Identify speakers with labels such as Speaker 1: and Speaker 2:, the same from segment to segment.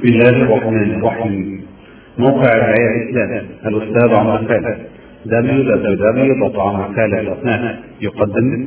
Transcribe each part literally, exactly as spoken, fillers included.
Speaker 1: بسم الله الرحمن الرحيم. موقع الرعاية الإسلام الأستاذ عمر خالد دبليو دبليو دبليو دوت عمر خالد دوت نت يقدم.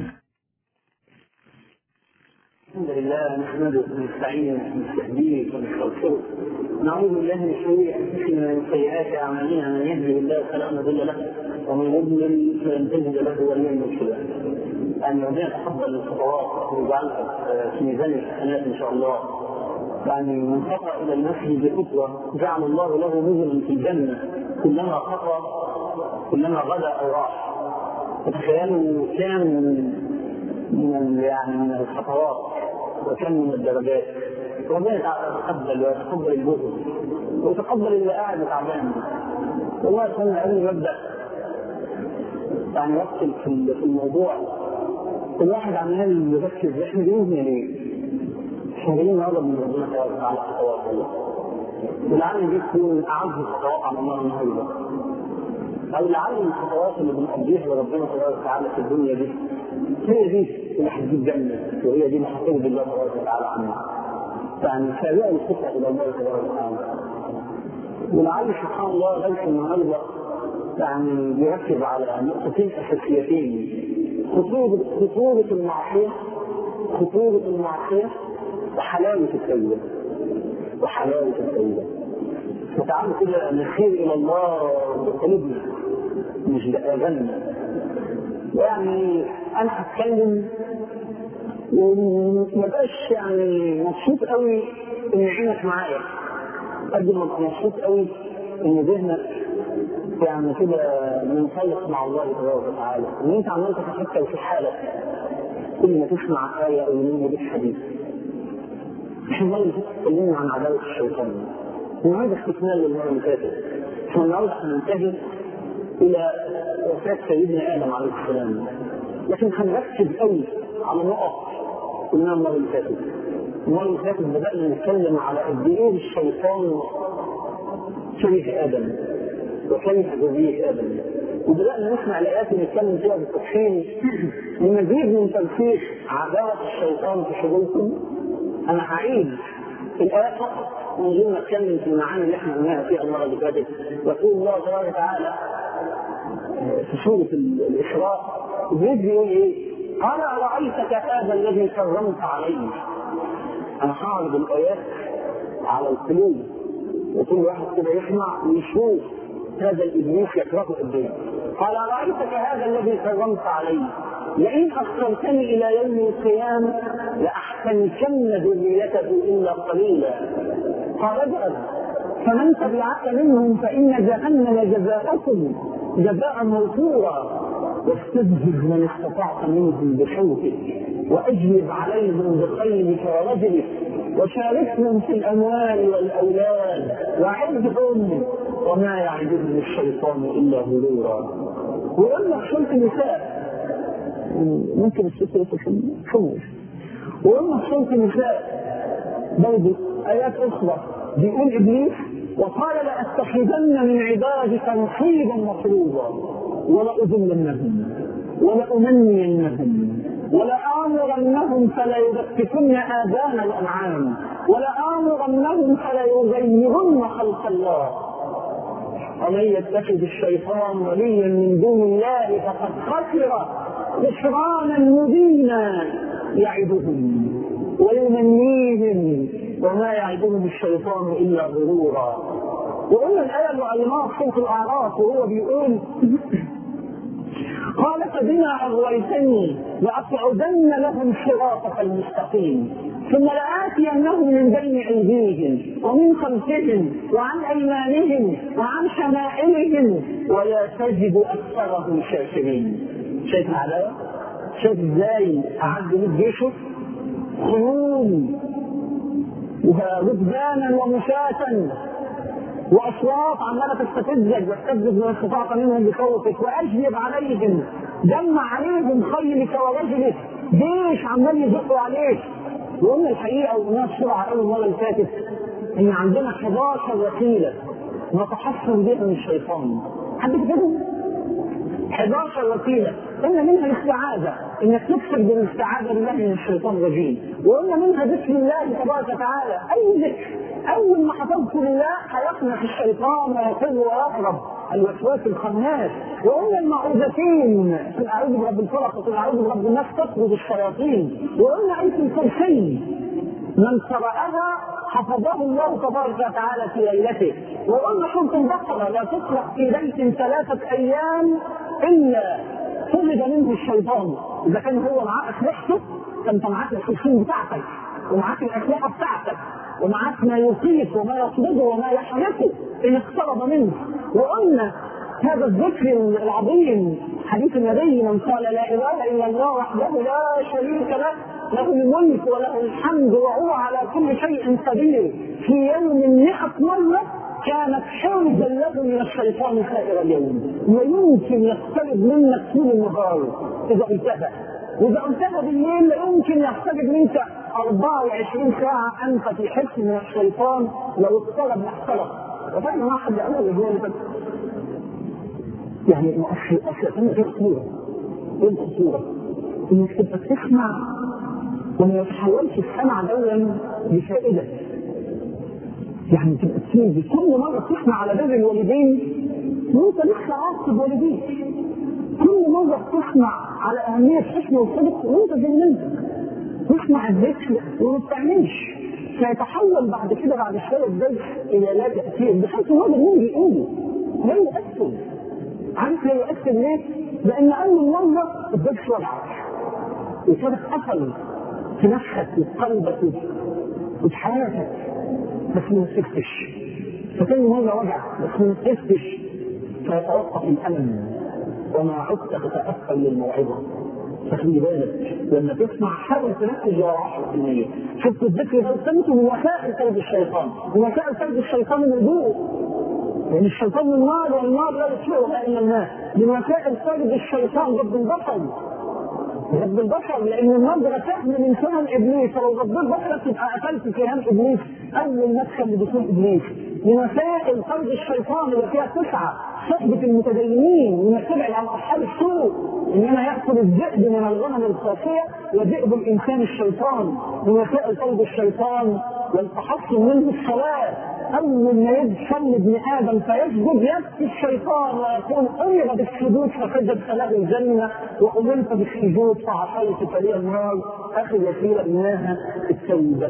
Speaker 2: الحمد لله نحمده ونستعينه ونستهديه ونستغفره ونعوذ بالله من شرور انفسنا ومن سيئات اعمالنا من يهده الله فلا مضل له ومن يضلل فلن تجد له وليا مرشدا. يعني ربنا يتقبل الخطوات ويجعلها في ميزان الحسنات ان شاء الله. يعني من خطا الى المسجد خطوه جعل الله له نزلا في الجنه كلما خطا كلما غدا او راح. تخيلوا كان من يعني من الخطوات وكم من الدرجات. ربنا يتقبل ويتقبل الجهد ويتقبل اللي قاعد تعبان. والله كنا قبل نبدا يعني وقت في الموضوع كل واحد عمال يركز احنا بنقول ليه؟ احنا جايين نقرب من ربنا تبارك وتعالى خطوات الله. ولعل دي تكون اعز الخطوات على الله النهارده. او لعل الخطوات اللي بنقضيها لربنا تبارك وتعالى في الدنيا دي هي دي اللي هتجيب جنة، وهي دي اللي هترضي الله تبارك وتعالى عنها. يعني سابقا الخطوة إلى الله تبارك وتعالى. ولعل سبحان الله ليس النهارده يعني بيركز على نقطتين أساسيتين: خطورة خطورة المعصية خطورة المعصية وحلاوة التوبة وحلاوة التوبة. فتعالوا كده نخير إلى الله بقلوبنا مش بآذاننا. يعني أنا هتكلم وما بقاش يعني مبسوط قوي إن عينك معايا قد ما ابقى مبسوط قوي إن ذهنك يعني كده منطلق مع الله تبارك وتعالى، إن أنت عمال تتفكر في حالك كل ما تسمع آية أو يوم دي حديث. إحنا النهارده اتكلمنا عن عداوة الشيطان. النهارده استكمال للمرة اللي فاتت. إحنا النهارده هننتهي إلى وفاة سيدنا آدم عليه السلام، لكن هنركز قوي على نقط قلناها المرة اللي فاتت. المرة اللي فاتت بدأنا نتكلم على قد إيه الشيطان كره آدم وكره ذرية آدم، وبدأنا نسمع الآيات اللي نتكلم فيها بالتفصيل لمزيد من تلخيص عداوة الشيطان في شغلكم. أنا هعيد الآيات فقط من غير ما أتكلم في المعاني اللي إحنا قلناها فيها المرة اللي فاتت. يقول الله تبارك وتعالى في سورة الإسراء بيقول إيه؟ قال أرأيتك هذا الذي كرمت عليه. أنا هعرض الآيات على القلوب وكل واحد كده يسمع ويشوف هذا الإبليس يكرهه الدنيا. قال أرأيتك هذا الذي كرمت عليه لئن أخرتني إلى يوم القيامة لأحسنكن ذريته إلا قليلا. قال اذهب فمن تبعك منهم فإن جهنم جزاؤكم جزاء موفورا واستفزز من استطعت منهم بصوتك وأجلب عليهم بخيلك ورجلك وشاركهم في الأموال والأولاد وعدهم وما يعدهم الشيطان إلا غرورا. ويقول لك سورة النساء ممكن السورة تفهمش. ويقول لك سورة النساء برضه آيات أخرى بيقول إبليس وقال لأتخذن من عبادك نصيبا مفروضا ولأضلنهم ولأمنينهم ولآمرنهم فلا يبتكن آذان الأنعام ولآمرنهم فلا يغيرن خلق الله ومن يتخذ الشيطان وليا من دون الله فقد خسر خسرانا مبينا يعدهم ويمنيهم وما يعدهم الشيطان إلا غرورا. وقلنا الآية اللي علمها في سورة الأعراف وهو بيقول قال فبما أغويتني لأقعدن لهم صراطك المستقيم ثم لآتينهم من بين أيديهم ومن خلفهم وعن أيمانهم وعن شمائلهم ولا تجد أكثرهم شاكرين. شايف العداوة؟ شايف ازاي أعد له جيشه خيول وركبانا ومشاة واصوات عماله تستفزك وتستفز من استطاعت منهم بخوفك واجلب عليهم جمع عليهم خيلك ورجلك جيش عمال يزقوا عليك. وقلنا الحقيقه وقلنا بسرعه اول المره اللي فاتت ان عندنا حداشر وسيله نتحصن بها من الشيطان. حد كده حداشر وسيله قلنا منها الاستعاذه انك تكسب بالاستعاذه بالله من الشيطان الرجيم، وقلنا منها ذكر الله تبارك وتعالى. اي ذكر اول ما تذكر الله هيقنع الشيطان ويقل ويهرب الوسواس الخناس. وقلنا المعوذتين قل اعوذ برب الفلق وقل اعوذ برب الناس تطرد الشياطين. وقلنا ايه الكرسي من قرأها حفظه الله تبارك وتعالى في ليلته. وقلنا سورة البقرة لا تقرأ في بيت ثلاثة أيام إلا طرد منه الشيطان. إذا كان هو معاه أسلحته فأنت معاك الحصين بتاعتك ومعاك الأسلحة بتاعتك ومعاك ما يقيف وما يطرده وما يحرقه إن اقترب منه. وقلنا هذا الذكر العظيم حديث النبي من قال لا إله إلا الله وحده لا شريك له له الملك وله الحمد وهو على كل شيء قدير في يوم مئة مرة كانت حوزا له من الشيطان سائر اليوم. ويمكن يقترب منك طول النهار إذا قلتها، وإذا قلتها بالليل يمكن يقترب منك أربعة وعشرين ساعة أنت في حس من الشيطان لو اقترب لاخترق. وفعلا ما حد يعمل ذلك. يعني أشياء غير خطورة. إيه الخطورة؟ إنك تبقى تسمع وما يتحولش السمع دولا بفائدة. يعني تبقى تسمع كل مرة تسمع على باب الوالدين وأنت لسه عاصب والديك. كل مرة تسمع على أهمية حسن والصدق وأنت زمنتك. تسمع الذكر وما بتعملش. سيتحول بعد كده بعد شوية الدرس إلى لا تأثير بحيث هو مين بيقوله لا يؤثر. عارف لا يؤثر ليه؟ لأن أول مرة الدرس وضعك وصدق أثر في نفسك وقلبك وفي حياتك بس ما نسفتش. فكل مرة وجع بس ما نسفتش فيتوقف الألم وما عدت تتأثر للموعظة. فخلي بالك لما تسمع حاول تركز على عشرة في المية. شفت الذكر ده قلت من وسائل كيد الشيطان. من وسائل كيد الشيطان الوضوء. يعني الشيطان من النار والنار لا يطفئها الا الناس. من وسائل كيد الشيطان ضد البشر. ضد البشر لان النظره تحمل من سهم ابليس. لو ضد بشرك تبقى قتلت سهام ابليس اول مدخل لدخول ابليس. من وسائل كيد الشيطان اللي فيها تسعه صحبة المتدينين وانك تبعد عن اصحاب السوء. انما ياكل الذئب من الغنم الخاطئه وذئب الانسان الشيطان. من وسائل كيد الشيطان والتحصن منه الصلاه. اول ما يدخل ابن ادم فيسجد يبكي الشيطان ويقول امر بالسجود فسجد فله الجنه وامرت بالسجود فعصيت فلي النار. اخي الوسيله انها التوبه.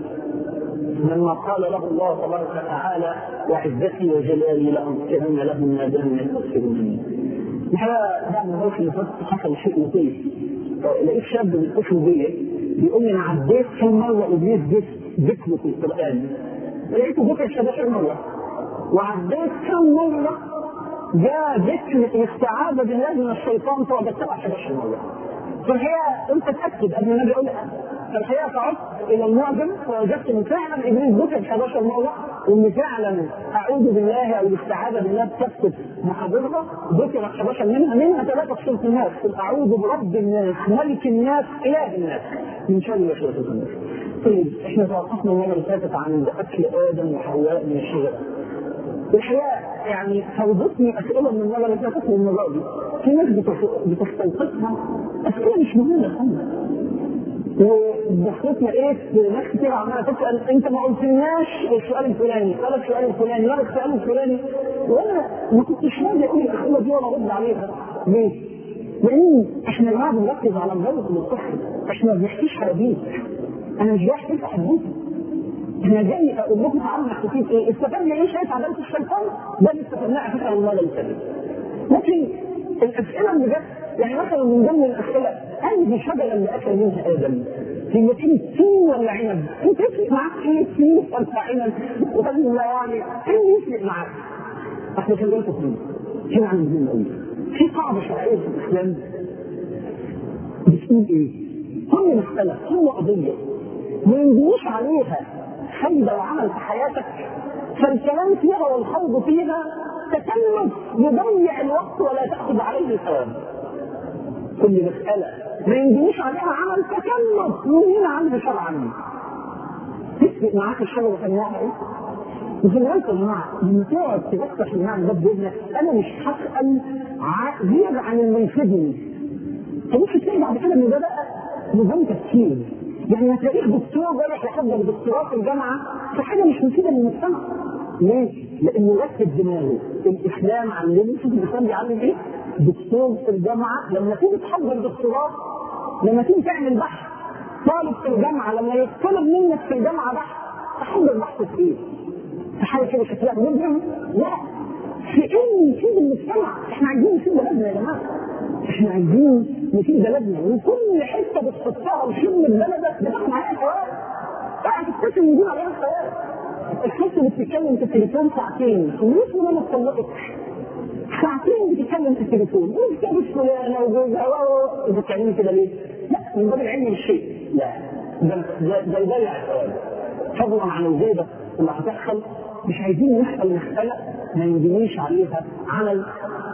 Speaker 2: لما قال له الله تبارك وتعالى وعزتي وجلالي لأنصرن لهم ما دام يستغفرونني. الحقيقه بعد ما هوش اللي حصل شيء لطيف. لقيت شاب بيتصل بيا بيقول لي انا عديت كم مره ابليس ذكره في القران. لقيته ذكر سبعين مره وعديت كم مره جاء ذكر الاستعاذه بالله من الشيطان فوجدتها سبعين مره. فالحقيقه انت تاكد قبل ما اجي اقولها. فالحقيقه تعرف الى المعجم فوجدت ان فعلا ابليس ذكر سبعين مره وان فعلا اعوذ بالله او الاستعاذه بالله بتكتب محاضرها ذكر سبعين منها منها ثلاثه في سوره الناس. اعوذ برب الناس ملك الناس اله الناس من شر وسوسه الناس. طيب احنا توقفنا المره اللي فاتت عن اكل ادم وحواء من الشجره. الحقيقه يعني فوضتني اسئله من المره اللي فاتت والمره دي. في ناس بتستوقفها اسئله مش مهمه خالص. ودخلتنا ايه ناس كتير عماله تسال انت ما قلتلناش السؤال الفلاني ولا السؤال الفلاني ولا السؤال الفلاني وانا ما كنتش راضي اقول الاسئله دي ولا ارد عليها. ليه؟ لان احنا يا جماعه بنركز على الجوده المتصل. احنا ما بنحكيش حديث. انا مش جاي احكي حديث. انا جاي اقول لكم تعالوا نحكي ايه؟ استفدنا ايه شايف عداله الشيطان؟ ده اللي استفدناه على فكره المره اللي فاتت. لكن الاسئله اللي جت يعني مثلا من ضمن الاسئله انهي شجره اللي اكل منها ادم؟ هي كانت تين ولا عنب؟ انت يفرق معاك ايه تين ولا عنب؟ ولا يعني ايه يفرق معاك؟ احنا كان لنا تقريبا هنا عندنا قوي في قاعده شرعيه في الاسلام بتقول ايه؟ كل مساله كل قضيه ما ينبنيش عليها فايده وعمل في حياتك فالكلام فيها والخوض فيها تكلف يضيع الوقت ولا تاخذ عليه ثواب. كل مساله ما ينبنيش عليها عمل تكلف ينهينا عنه شرعا. تفرق معاك الشغل في النوع ايه؟ وفي الوقت يا جماعه لما تقعد تفتح المعنى ده بودنك انا مش هسال غير عن المنفذني. فمش تلاقي بعد كده ان ده بقى نظام تفكير. يعني هتلاقيه دكتور رايح يحضر دكتوراه في الجامعه في حاجه مش مفيده للمجتمع. ليه؟ لانه ركب دماغه. الاسلام علمه، شوف الاسلام بيعلم ايه؟ دكتور في الجامعه لما تيجي تحضر دكتوراه، لما تيجي تعمل بحث، طالب في الجامعه لما يطلب منك في الجامعه بحث، تحضر بحث في ايه؟ في حاجه كده شكلها مبهم؟ لا، في ايه نفيد المجتمع؟ احنا عايزين نفيد بلدنا يا جماعه. احنا عايزين نفيد بلدنا، وكل حته بتحطها وشم بلدك بتاخد عليها ثواب. تعرف تكتشف ان دي عليها ثواب. الست اللي بتتكلم في التليفون ساعتين، ولسه ما اتطلقتش. ساعتين بتتكلم في التليفون، وبتكلم فلانه وجوزها وبتتكلمي كده ليه؟ لا، من باب العلم بالشيء. لا، ده ده يضيع الثواب. فضلا عن الغيبه اللي هتحصل، مش عايزين نحصل مساله ما ينبنيش عليها عمل.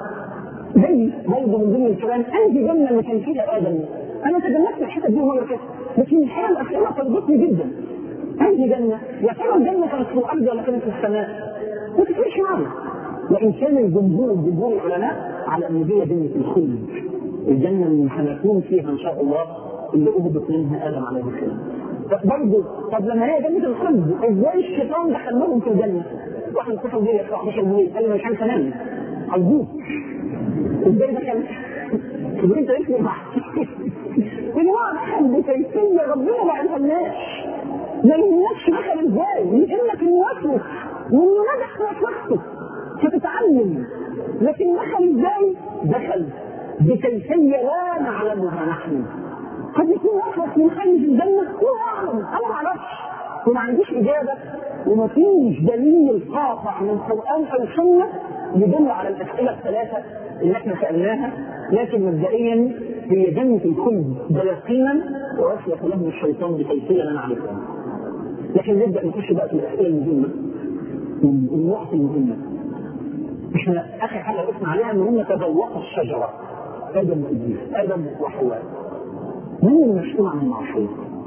Speaker 2: زي برضه من ضمن الكلام انت جنه اللي كان فيها ادم. انا تجنبت الحته دي مره كده، لكن الحقيقه الاسئله صدقتني جدا. انت جنه، يا ترى الجنه كانت في الارض ولا كانت في السماء؟ ما تفرقش معنا. وان كان الجمهور جمهور العلماء على ان هي جنه الخلد، الجنه اللي هنكون فيها ان شاء الله، اللي اهبط منها ادم عليه السلام. برضه طب لما هي جنه الخلد، ازاي الشيطان دخل لهم في الجنه؟ واحد اتصل بيا في احد عشر بالليل قال لي مش عارف انام، عايزوك ازاي دخل؟ طب انت ايش بتحكي؟ الوعد دخل بكيفيه ربنا ما علمناش. ما يهمكش دخل ازاي؟ يهمك انه يسلك وانه نجح في وسوسته فتتعلم. لكن دخل ازاي؟ دخل بكيفيه لا نعلمها نحن. قد يكون وسوس من خارج الجنه، الله اعلم، انا ما اعرفش وما عنديش اجابه، وما فيش دليل قاطع من القران او السنه يدل على الاسئله الثلاثه اللي احنا سالناها. لكن مبدئيا هي جنه الخلد ده يقينا، واسلك له الشيطان بكيفيه لا نعرفها. لكن نبدا نخش بقى في الاسئله المهمه، النقط المهمه. احنا اخر حاجه قلنا عليها ان هم تذوقوا الشجره، ادم وابليس، ادم وحواء. مين المسؤول عن المعصيه؟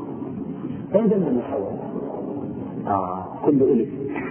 Speaker 2: ادم ولا حواء؟ اه كله قلت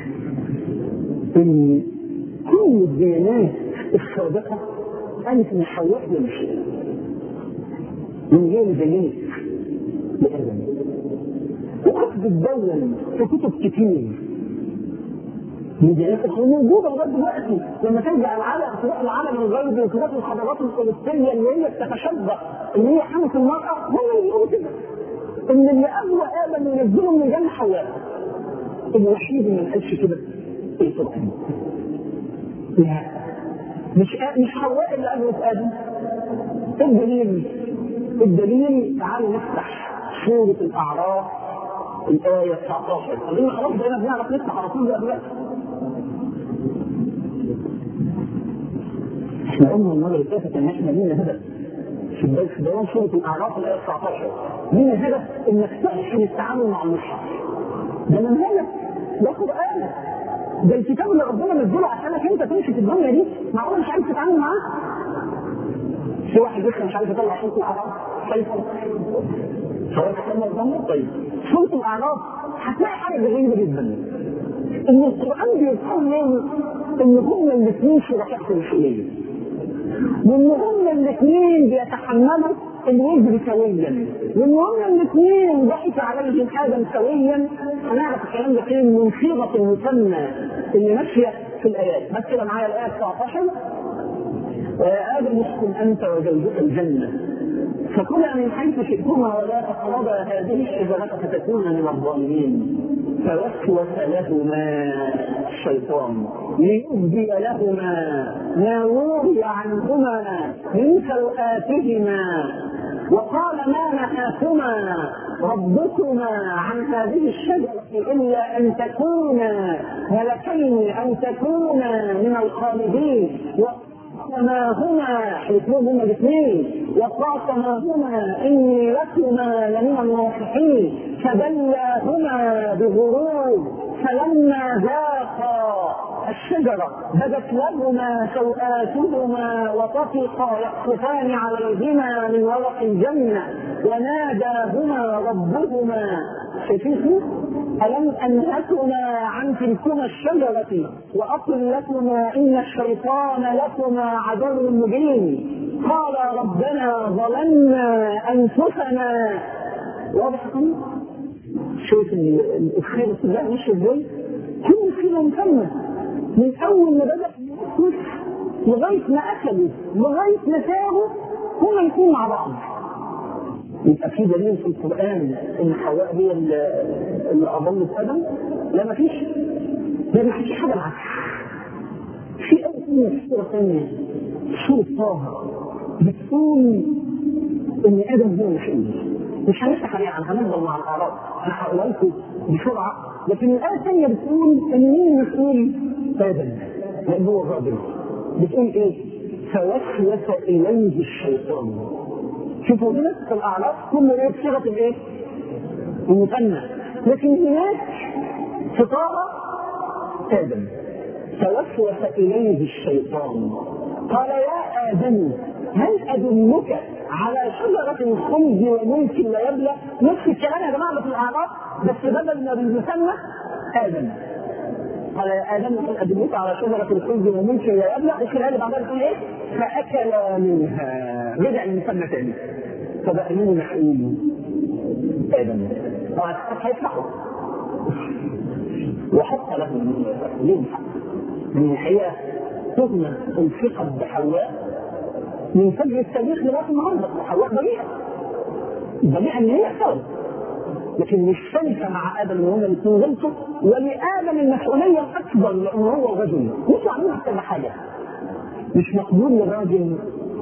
Speaker 2: ان كل الديانات السابقه قالت ان حواء هي المشكله، من هي اللي بينت لادم. وقد تتدون في كتب كتير من ديانات اخرى موجوده لغايه دلوقتي. لما ترجع العالم تروح العالم الغربي وتروح الحضارات الفلسطينيه اللي هي بتتشبه اللي هي حمس المراه، هم اللي بيقولوا كده ان اللي اغوى ادم ينزلهم من جنه حواء. الوحيد اللي ما قالش كده القران. لا، مش مش حواء اللي اغوت ادم. الدليل الدليل تعالوا نفتح سوره الاعراف الايه تسعة عشر. خلينا خلاص بقينا بنعرف نفتح على طول دلوقتي. احنا قلنا المره اللي فاتت ان احنا لينا هدف في بدايه بيان سوره الاعراف الايه تسعة عشر. لينا هدف انك تحسن التعامل مع المصحف. ده منهجك، ده قران، ده الكتاب اللي ربنا نزله عشانك انت تمشي في الدنيا دي. معقول مش عارف تتعامل معاه؟ في واحد لسه مش عارف يطلع سوره الاعراف، شايفه؟ سواء تكلم الضمه. طيب سوره الاعراف هتلاقي حاجه غريبه جدا، ان القران بيذكر لهم ان هم الاثنين شركاء في المسؤوليه، وان هم الاثنين بيتحملوا الوزر سويا، وان هم الاثنين ضحك عليهم ادم سويا. هنعرف الكلام ده فين؟ من صيغه المسمى اللي ماشيه في الايات. بس كده معايا الايه تسعة عشر: ويا ادم اسكن انت وزوجك الجنه فكلا من حيث شئتما ولا تقربا هذه الشجره فتكونا من الظالمين. فوسوس لهما الشيطان ليبدي لهما ما وري عنهما من سوآتهما وقال ما نهاكما ربكما عن هذه الشجرة إلا أن تكونا ملكين أو تكونا من الخالدين وقاسماهما حيثهم هما الاثنين وقاسماهما إني لكما لمن الناصحين فدلاهما بغرور فلما ذاقا الشجرة بدت لهما سوآتهما وطفقا يخصفان عليهما من ورق الجنة وناداهما ربهما شفيخ ألم أنهكما عن تلكما الشجرة وأقل لكما إن الشيطان لكما عدو مبين قال ربنا ظلمنا أنفسنا. واضح؟ شوف الخير في الله مش ازاي؟ كل كده مكمل من اول ما بدا لغايه ما اكلوا لغايه ما سابوا هم يكونوا مع بعض. يبقى في دليل في القران ان حواء هي اللي اضلت ادم؟ لا ما فيش، لا ما فيش حاجه العكس. في اول سوره ثانيه سوره طه بتقول ان ادم هو المسؤول. مش هنفتح عليها، هنفضل مع الاعراض، انا هقول لكم بسرعه، لكن الايه الثانيه بتقول ان مين المسؤول؟ ادم، لان هو الراجل. بتقول ايه؟ فوسوس اليه الشيطان. شوفوا هنا في الاعراض كل ايه بصيغه الايه؟ المثنى، لكن هناك في طه ادم. فوسوس اليه الشيطان قال يا ادم هل ادلك على شجرة الخلد وملك لا يبلى؟ نفس الكلام يا جماعة في الأعراف، بس بدل ما بالمثنى آدم. قال يا آدم هل أدلك على شجرة الخلد وملك لا يبلى؟ الآية اللي بعدها بتقول إيه؟ فأكل منها. رجع المثنى تاني. فبقى مين مسؤول؟ آدم. طبعا هيفتحوا. وحط له ليه الحق؟ من الحقيقة تهمة الثقة بحواء من فجر التاريخ لغايه النهارده. حواء بريئه بريئه ان هي اختارت، لكن مش شايفه مع ادم ان هم الاثنين غلطوا، ولادم المسؤوليه الاكبر لان هو الرجل. مش عاملين كل حاجه. مش مقبول للراجل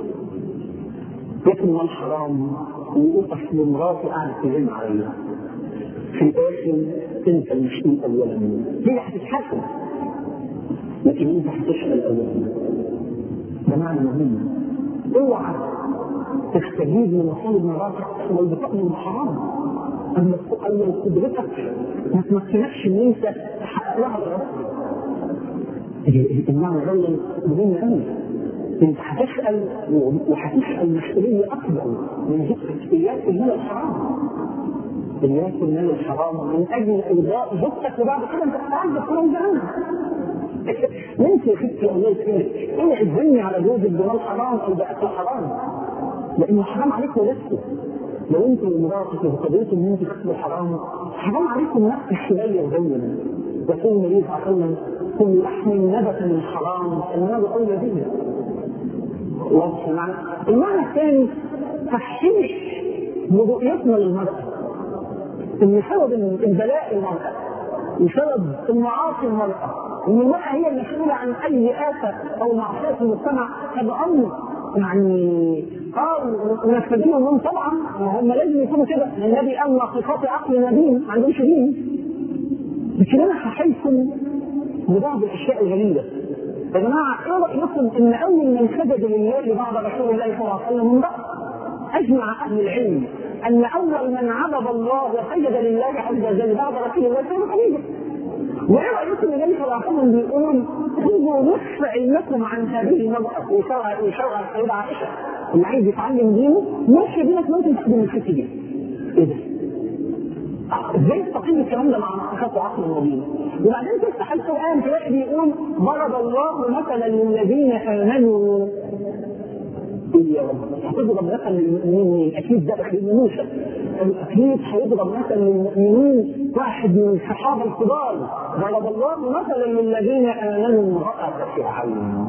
Speaker 2: ياكل مال حرام ويقول اصل مراتي قاعده تزن عليا. في الاخر انت المسؤول اولا، هي هتتحاسب لكن انت هتسال اولا. ده معنى مهم. اوعى تستجيب لمطالب مراتك لو بتأمن بالحرام. اما اول قدرتك ما تمكنكش ان انت تحقق لها الرغبه. المعنى ده مهم قوي. انت هتسال وهتسال مسؤوليه اكبر من زوجتك اياك هي الحرام. اياك من الحرام من اجل ارضاء زوجتك، وبعد كده انت تتعذب كلام عنها. انت يا ستي الله يسلمك اوعي تزني على جوزك بمال حرام او باكل حرام، لانه حرام عليك ولادك. لو انت ومراتك وقضيتوا ان انت تاكلوا حرام، حرام عليكم نفس الشويه وزينا. يقول النبي صلى الله عليه وسلم كل لحم نبت من حرام فالنار اولى به. واضح المعنى؟ المعنى الثاني تحشيش برؤيتنا للمراه ان سبب البلاء المراه وسبب المعاصي المراه، ان المراه هي المسؤوله عن اي آفة او معصيه في المجتمع. هذا امر يعني اه ونستفيد منهم طبعا، هم لازم يكونوا كده. النبي قال ناقصات عقل نديم ما عندهمش دين. لكن انا هحيكم ببعض الاشياء الغريبه. يا جماعه ايه رايكم ان اول من سجد لله بعد رسول الله صلى الله عليه وسلم بقى اجمع اهل العلم ان اول من عبد الله وسجد لله عز وجل بعد رسول الله صلى الله عليه وسلم. وايه رايكم ان النبي صلى الله عليه وسلم بيقول خذوا نصف علمكم عن هذه المراه وشرع وشرع السيده عائشه اللي عايز يتعلم دينه نصف دينك ممكن تخدم الست دي. ايه ده؟ ازاي تستقيم الكلام ده مع نقصات عقل المبين؟ وبعدين تفتح القران تلاقي بيقول ضرب الله مثلا للذين امنوا. ايه يا رب؟ هتضرب مثلا للمؤمنين اكيد ده اخي موسى، اكيد هيضرب مثلا للمؤمنين واحد من الصحابه الكبار. ضرب الله مثلا للذين امنوا امراه فرعون.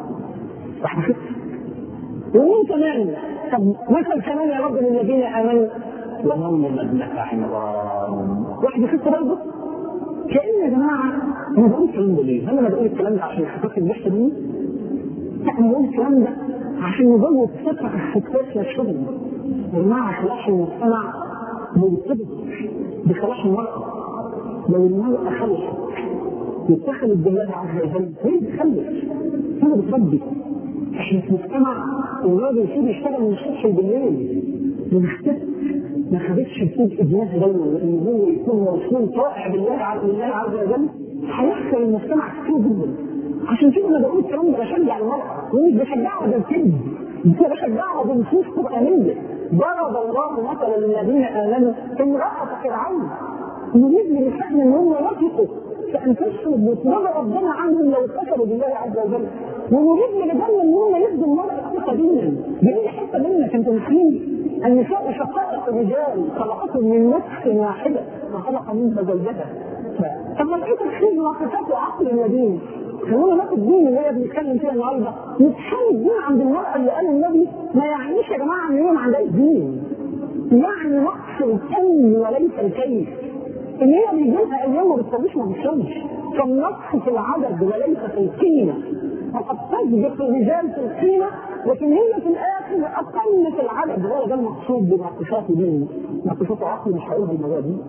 Speaker 2: صح كده؟ ومين كمان؟ طب مثل كمان يا رب للذين امنوا ومريم ابنة عمران. واحد يخف برضه؟ كأن يا جماعه انا بقول الكلام ده ليه؟ هل انا بقول الكلام ده عشان حضرتك الوحده دي؟ لا انا بقول الكلام ده عشان نزود ثقه الستات والشغل. يا جماعه صلاح المجتمع مرتبط بصلاح المراه. لو المراه خلصت واتخذت بالله عز وجل هي بتخلف، هي بتربي. احنا في مجتمع الراجل يصير يشتغل من الصبح بالليل والست ما خدتش بطول ابنها دايما، لان هو يكون موصول طائع بالله عز وجل هيخسر المجتمع كتير جدا. عشان كده انا بقول الكلام ده بشجع المراه ومش بشجعها بالكذب، بشجعها بنصوص قرانيه. ضرب الله مثلا للذين امنوا امراه فرعون يريد للشأن ان هم يثقوا فانفسهم ويطلبوا ربنا عنهم لو اتصلوا بالله عز وجل، ونريد لرجالنا ان هم يبدوا المراه ثقه دينا. دي حته منك انت مسلمين. النساء شقائق الرجال خلقتهم من نفس واحده وخلق منها زوجها. طب ما لقيت الحلم وصفات وعقل النبي، خلونا ناخد دين اللي هي بنتكلم فيها النهارده، نتحمل الدين عند المرأة اللي قال النبي ما يعنيش يا جماعة ان هي ما عندهاش دين. يعني نقص الكم وليس الكيف. ان هي بيجي لها ايام ما بتصليش ما بتصليش، فالنقص في العدد وليس في القيمة. فقد تسبق الرجال في القيمة لكن هي في الاخر اقل في العدد. هو ده المقصود بنقصات دين، نقصات عقل مش هقولها المرة دي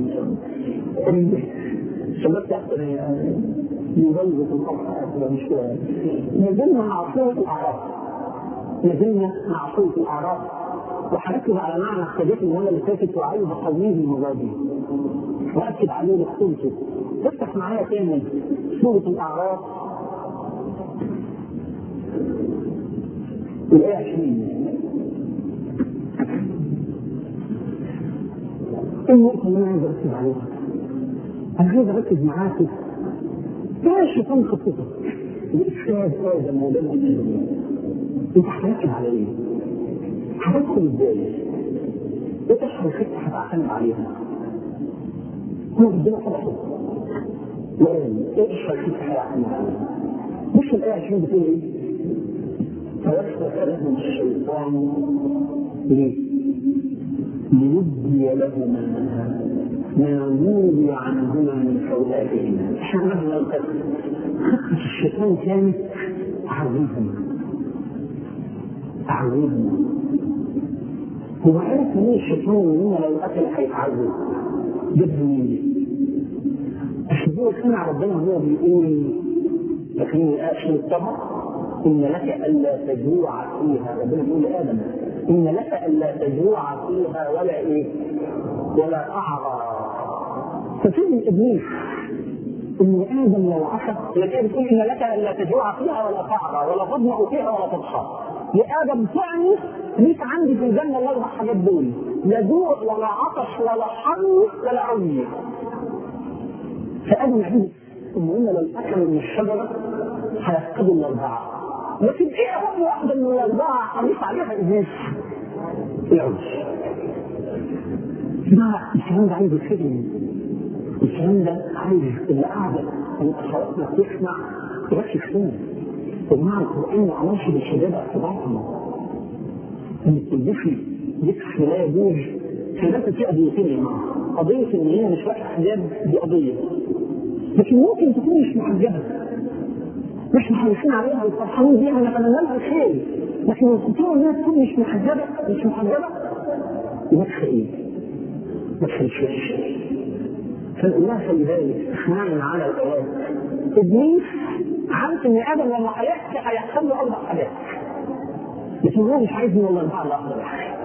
Speaker 2: شباب تحصل يبلغ الأرض مشكلة. نزلنا مع صورة الأعراف، نزلنا مع صورة الأعراف وحركز على معنى اختلف المرة اللي فاتت وعايز أقويه المرة وأكد عليه لخصوصه. افتح معايا تاني سورة الأعراف الآية عشرين. النقطة اللي أنا عايز أركز عليها، أنا عايز أركز معاكم ايه الشيطان خطته لإفساد آدم وبني آدم. أنت هتركز على إيه؟ هتدخل إزاي؟ إيه تشعر خطة هتعتمد عليها؟ هو ربنا خلقه وقال إيه أشهر خطة هتعتمد عليها؟ مش الآية عشرين بتقول إيه؟ فيخلق لهم الشيطان ليه؟ ليبدي لهما ما نودي عنهما من سوءاتهما. احنا مهما القتل خطة الشيطان كانت تعذيبهم تعذيبهم. هو عارف مين الشيطان ومين لو قتل هيتعذب؟ جبه مين؟ عشان هو سمع ربنا هو بيقول لكن آخر الطبع إن لك ألا تجوع فيها. ربنا بيقول لآدم إن لك ألا تجوع فيها ولا إيه؟ ولا أعرى. ففهم إبليس إن آدم لو عصى لكن بتقول إن لك ألا تجوع فيها ولا تعرى ولا تظمأ فيها ولا تضحى. لآدم تعني ليك عندي في الجنة الأربع حاجات دول، لا جوع ولا عطش ولا حر ولا عمي. فآدم عرف إن هم لو أكلوا من الشجرة هيفقدوا الأربعة. لكن إيه أهم واحدة من الأربعة حريص عليها إبليس؟ العرش. ده الكلام ده عايز الفهم، الكلام ده عايز اللي قاعدة من أخواتنا تسمع تركز فيه. ومع القرآن ما عملش بالشباب اعتبارهم إن تلبسي لبس لا يجوز. خلافة في قضيتين يا جماعة، قضية إن هي مش واحد حجاب دي قضية، لكن ممكن تكون مش محجبة مش محرصين عليها وفرحانين بيها ونتمنى لها الخير، لكن الخطوره انها تكون مش محجبه مش محجبه يدخل ايه؟ يدخل الشيش. فنقول لها خلي بالك اسمعي على الايات. ابليس عارف ان ادم لما هيحكي هيحصل له اربع حاجات، لكن هو مش عايز من الاربعه الاخضر.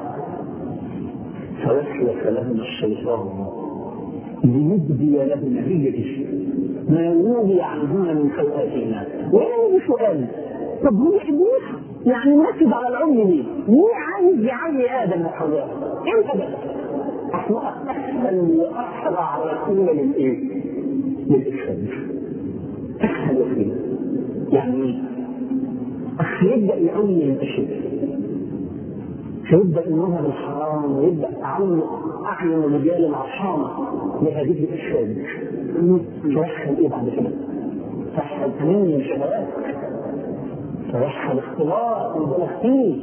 Speaker 2: فوسوس لهم الشيطان ليبدي لهم هي ما ينوبي عنهما من سوءاتهما. وين سؤال؟ طب هو ابليس يعني مركز على العلم ليه؟ ليه عايز يعلي ادم وحواء؟ ايه الهدف؟ احنا اسهل واسرع وسيله للايه؟ للافساد. اسهل وسيله. يعني يبدا العلم ينتشر، فيبدا النظر الحرام ويبدا تعلق اعين الرجال العطشانه لهذه الافساد. فيحصل ايه بعد كده؟ فيحصل تمني الشهوات، فيحصل اختلاط وبلاغتين،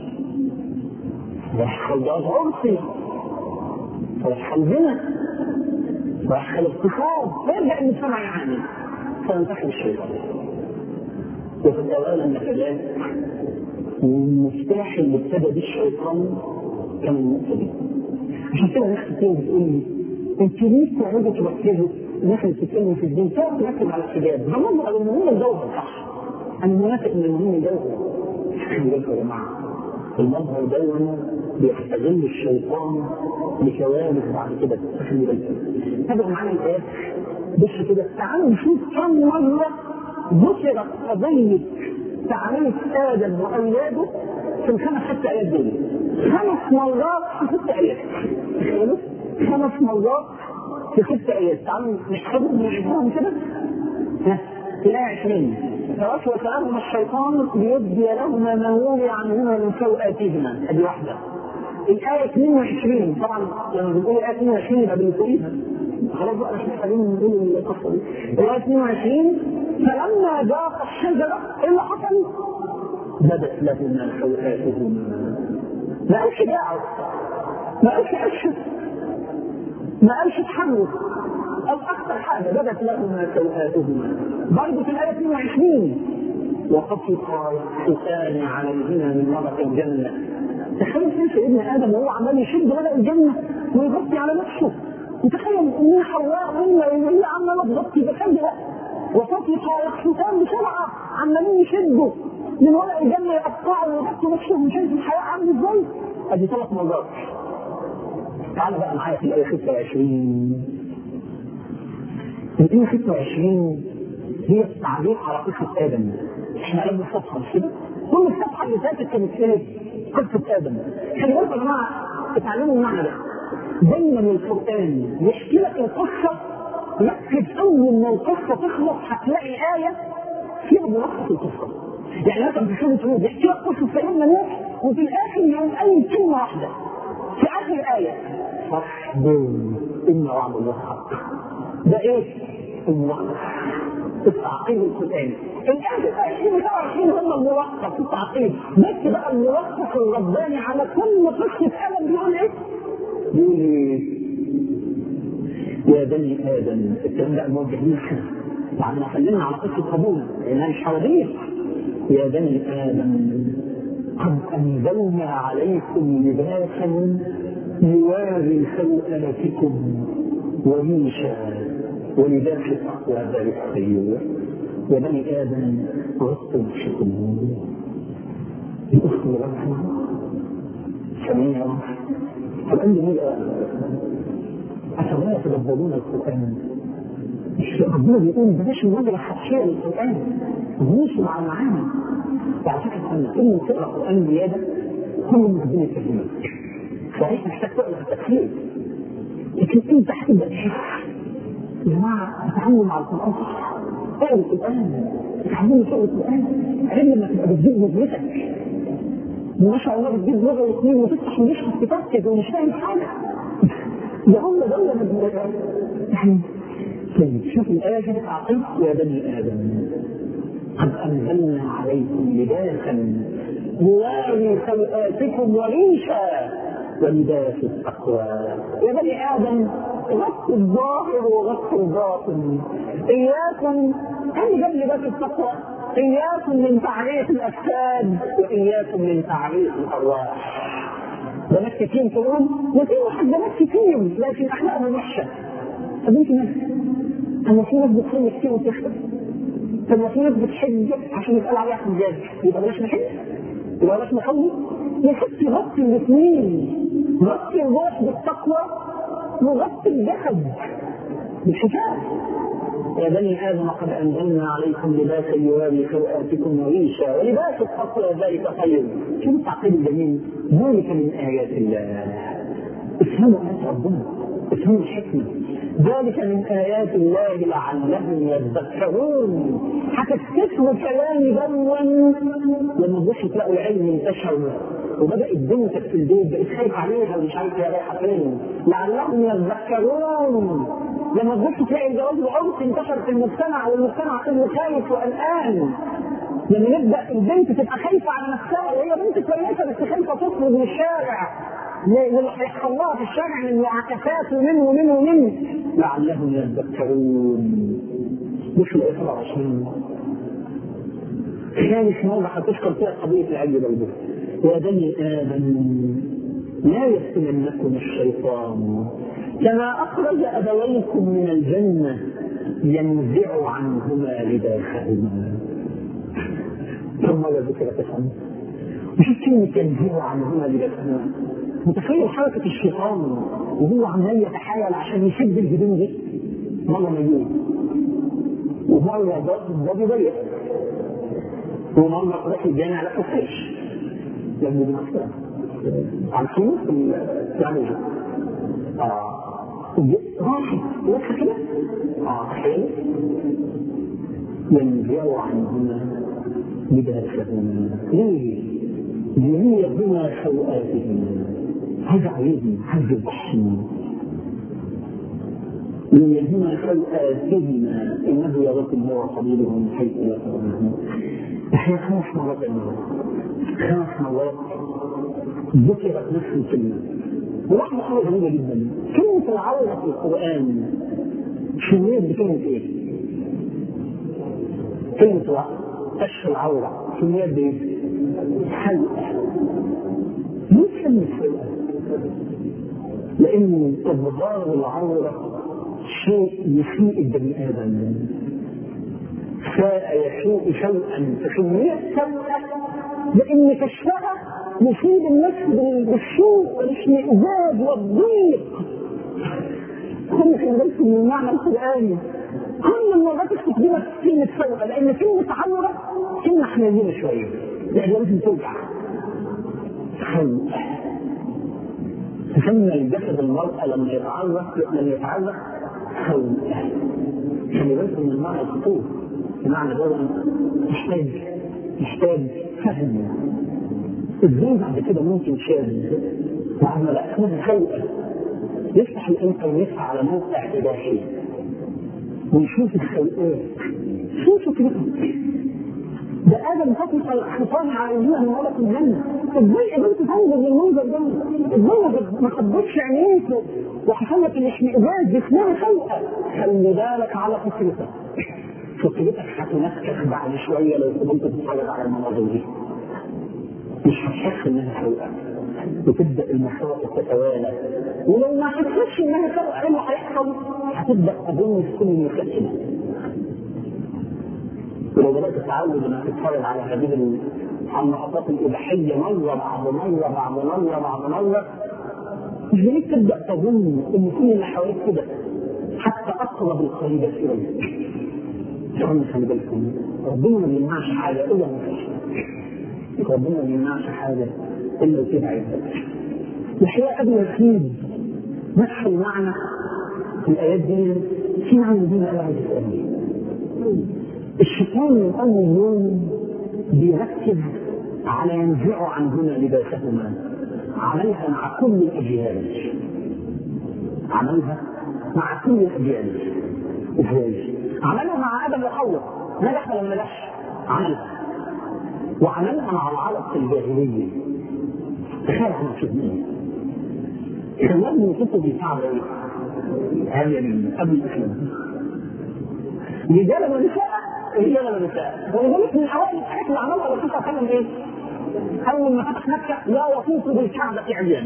Speaker 2: فيحصل جواز عرفي، فيحصل زنا، فيحصل اغتصاب، فيبدا المجتمع يعاني فينتحر الشيطان. وفي الاوان النتائج المفتاح اللي ابتدى به الشيطان كان النقطه دي. عشان كده ناس كتير بتقول لي انت ليه تقعدوا تركزوا نحن بتتكلموا في الدين؟ تقعد تركز على الحجاب، ده مهم على المهم الجوهر صح. انا موافق ان المهم الجوهر. خلي بالكم يا جماعه المظهر دايما بيستغل الشيطان لكوارث بعد كده. خلي بالكم. تابعوا معانا الايات بص كده، تعالوا نشوف كم مره ذكرت قضيه تعريف ادم واولاده في الخمس ست ايات دول. خمس مرات في ست ايات. تخيلوا خمس مرات في ست ايات. تعالوا نحفظهم ونعيدهم كده. ها الآية عشرين فوسوس لهما الشيطان ليبدي لهما ما ولي عنهما من سوءاتهما. ادي واحده. الآية اثنين وعشرين طبعا لما بنقول الآية اثنين وعشرين يبقى بنقولها خلاص بقى مش محتاجين نقول القصه دي. الآية اثنين وعشرين فلما ذاق الشجره ايه اللي حصل؟ بدت لهما سوءاتهما. ما قالش داعوا، ما قالش اشهد، ما قالش اتحمل، او اكثر حاجه بدت لهما سوءاتهما. برضه في الآية اثنين وعشرين وطفقا يخصفان عليهما من ورق الجنه. تخيل كيف ابن ادم وهو عمال يشد ورق الجنه ويغطي على نفسه. وتخيل ان حواء منا وهي عماله تغطي بخدها وطفقا يخصفان بسرعه عمالين يشدوا من ورق الجنه يقطعوا ويغطوا نفسهم. شايف الحياه عامل ازاي؟ ادي ثلاث مرات. تعال بقى معايا في الآية ستة وعشرين. الآية ستة وعشرين هي التعليق على قصة آدم. احنا قبل الصفحة مش كده؟ كل الصفحة اللي فاتت كانت ايه؟ قصة آدم. خلي بالكم يا جماعة اتعلموا المعنى ده. دايما القرآن يحكي لك القصة، ركز أول ما القصة تخلص هتلاقي آية فيها ملخص القصة. يعني مثلا في سورة هود يحكي لك قصة سيدنا نوح وفي الآخر يقول أي كلمة واحدة. في آخر آية فاصبر إن وعد الله حق. ده إيه؟ الملخص التعقيد القرآني. الآية عشرين وسبعة وعشرين هم الملخص التعقيد. بس بقى الملخص الرباني على كل قصة آدم بيقول إيه؟ بيقول إيه؟ يا بني آدم. الكلام ده موجه لنا بعد ما خلينا على قصة قبول لأنها مش حواديت. يا بني آدم قد أنزلنا عليكم لباسا يواري سوءاتكم وريشا ولباس التقوى ذلك خير. يا بني آدم غطوا نفسكم. الأخت الرحمة سميعة القرآن جميل. أفلا يتدبرون القرآن؟ مش ربنا بيقول بلاش النظرة السطحية للقرآن، نمشي مع المعاني. على فكرة أن كل تقرأ القرآن زيادة كل ما الدنيا تفهمك. صحيح محتاج تقرأ في التفسير، لكن أنت هتبدأ تحس يا جماعة التعامل مع القرآن صح. اقرأ القرآن، اتعلموا تقرأ القرآن، عشان لما تبقى بتجيب نظرتك ما شاء الله بتجيب لغة واثنين وتفتح وتشرح تفكر ومش فاهم حاجة. ده هم دولة يعني. طيب شوف الآية كده تعقيد يا بني آدم قد أنزلنا عليكم لباسا يواري سوءاتكم وريشا ولباس التقوى. يا بني آدم غطوا الظاهر وغطوا الباطن. إياكم أن جاب لباس التقوى. إياكم من تعريف الأجساد وإياكم من تعريف الأرواح. بنات كتير تقول وفي واحد بنات كتير لكن أخلاقهم وحشة. طب أنت نفسك أما في ناس بتصلي كتير وتخطب. طب في ناس بتحج عشان يتقال عليها حجاج، يبقى بلاش نحج، يبقى بلاش نصلي. يا ستي غطي الاثنين، غطي الروح بالتقوى وغطي الجسد بالحجاب. يا بني آدم قد أنزلنا عليكم لباسا يواري سوءاتكم وريشا ولباس التقوى ذلك خير. شوف التعقيد الجميل، ذلك من آيات الله. افهموا آيات ربنا، افهموا الحكمة. ذلك من آيات الله لعلهم يذكرون. هتكتشفوا كلامي دوا لما تبصوا تلاقوا العلم انتشر وبدأ الدنيا في البيت بقيت خايف عليها ومش عارف هي رايحة فين. لعلهم يذكرون. لما تبصوا تلاقي الجواز العرف انتشر في المجتمع والمجتمع كله خايف وقلقان. لما نبدأ البنت تبقى خايفة على نفسها وهي بنت كويسة بس خايفة تخرج من الشارع واللي هيحصل لها في الشارع من معاكسات ومن ومن ومن. لعلهم يذكرون. مش الآية سبعة وعشرين ثالث مرة هتذكر فيها قضية العجل بالبيت. يا بني آدم لا يفتننكم الشيطان كما أخرج أبويكم من الجنة ينزع عنهما لباسهما. ثم لا ذكر تفهم. مش كلمة ينزع عنهما لباسهما. متخيل حركة الشيطان وهو عمال يتحايل عشان يشد الهدوم دي. مرة مليون ومرة ضرب ضيق ومرة راح الجامع على كفاش لما بنفسها عارفين في الجامعة اه راحت وقفة كده اه تخيل ينزع عنهما لباسهما. ليه؟ ليريهما سوءاتهما. هذا عيبي هذا البحث. ليهدنا سيئاتهما انه يراكم هو قبيله من حيث لا ترونه. احنا خمس مرات النهارده خمس مرات ذكرت نفس الكلمه. ولاحظوا حاجه غريبه جدا، كلمه العوره في القران سميت بكلمه ايه؟ كلمه كشف العوره سميت بايه؟ حلقه. ليه كلمه حلقه؟ لان اظهار العوره شيء يسيء البني ادم، ساء يسوء شيئا فسميت سوءا لان كشفها يصيب النفس بالسوء والاشمئزاز والضيق. كل خلي بالكم من المعنى القراني، كل المرات استخدمت كلمه سوء لان كلمه عوره كلمه حنينه شويه، يعني لازم توجع. سوء تسمى الجسد المرأة لما يتعرق لما يتعرق سوء. خلي بالكم من المعنى الخطير، المعنى ده محتاج محتاج فهم. ازاي بعد كده ممكن شاذ وعمل اسمها سوءة يفتح الانترنت على موقع اباحي ويشوف السوءات، شوفوا كده ده ادم تطلق الخطاب على وجوه ملك الجنه. ازاي قدرت تنظر للمنظر ده؟ ازاي ما خبطش عينيك وحصل لك الاشمئزاز؟ دي اسمها سوءة. خلي بالك على فكرتك، فكرتك هتنكس بعد شويه لو فضلت تتفرج على المناظر دي، مش هتحس انها سوءة وتبدا المصائب تتوالى. ولو ما حسيتش انها سوءة ايه اللي هيحصل؟ هتبدا تظن في كل مكان. ولو بدات تتعود انك تتفرج على هذه اللقطات الاباحيه مره بعد مره بعد مره بعد مره، ازاي تبدا تظن ان كل اللي حواليك كده حتى اقرب القريبه اليك. خلي خلي بالكم، ربنا ما بيمنعش حاجه الا ما يشاء. ربنا ما بيمنعش حاجه الا وكده عايزك. الحقيقه قبل ما نسيب نفس المعنى في الايات دي في معنى دين الله عز وجل. الشيطان من اول يوم بيركز على ينزع عنهما لباسهما، عملها مع كل الاجيال، عملها مع كل الاجيال. ازاي؟ عملها مع ادم وحواء، نجح ولا ما نجحش؟ عملها. وعملها مع العرب في الجاهليه. تخيل احنا شفنا الشباب من كتب الكعبه ايه؟ هذه قبل الاسلام رجال ونساء رجال ونساء. ولذلك من اوائل الحاجات اللي عملها الرسول صلى الله عليه وسلم ايه؟ اول ما فتح مكه لا يطوف بالكعبه عريان.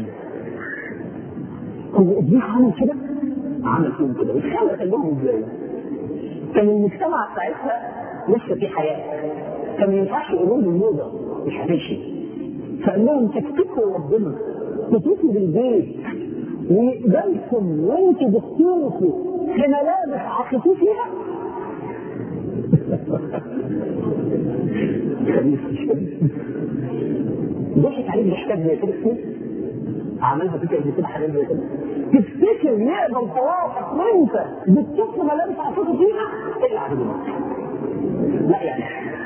Speaker 2: هو ابليس عمل كده؟ عمل فيهم كده، وتخيل خلوهم ازاي؟ كان المجتمع ساعتها لسه في حياه، كان ما ينفعش يقولوا له الموضه مش هتمشي، فقال لهم تفتكروا ربنا تطوفوا بالبيت ويقبلكم وانتوا دكتوركم في ملابس عاطفوا فيها؟ ضحك عليك بحكايه زي كده، عملها فكره زي كده، حاجات زي كده. تفتكر يقبل طوافك وانت بتطوف ملابس عاطفوا فيها؟ الا عدوك. لا يعني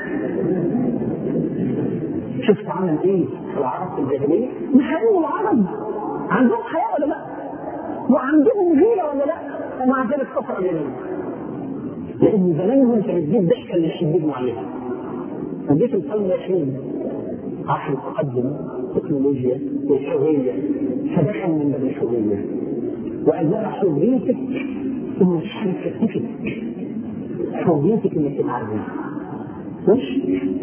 Speaker 2: شفت عمل ايه العرب في الجاهليه؟ مش هنقول العرب عندهم حياه ولا لا؟ وعندهم غيره ولا لا؟ ومع ذلك كفر اليمين. لان زمانهم كانت دي الضحكه اللي يحبوا عليها. وجه في القرن العشرين عصر التقدم، التكنولوجيا والحريه، فدخل من باب الحريه وازال حريتك انك تكتشف، حريتك انك تتعلم. مش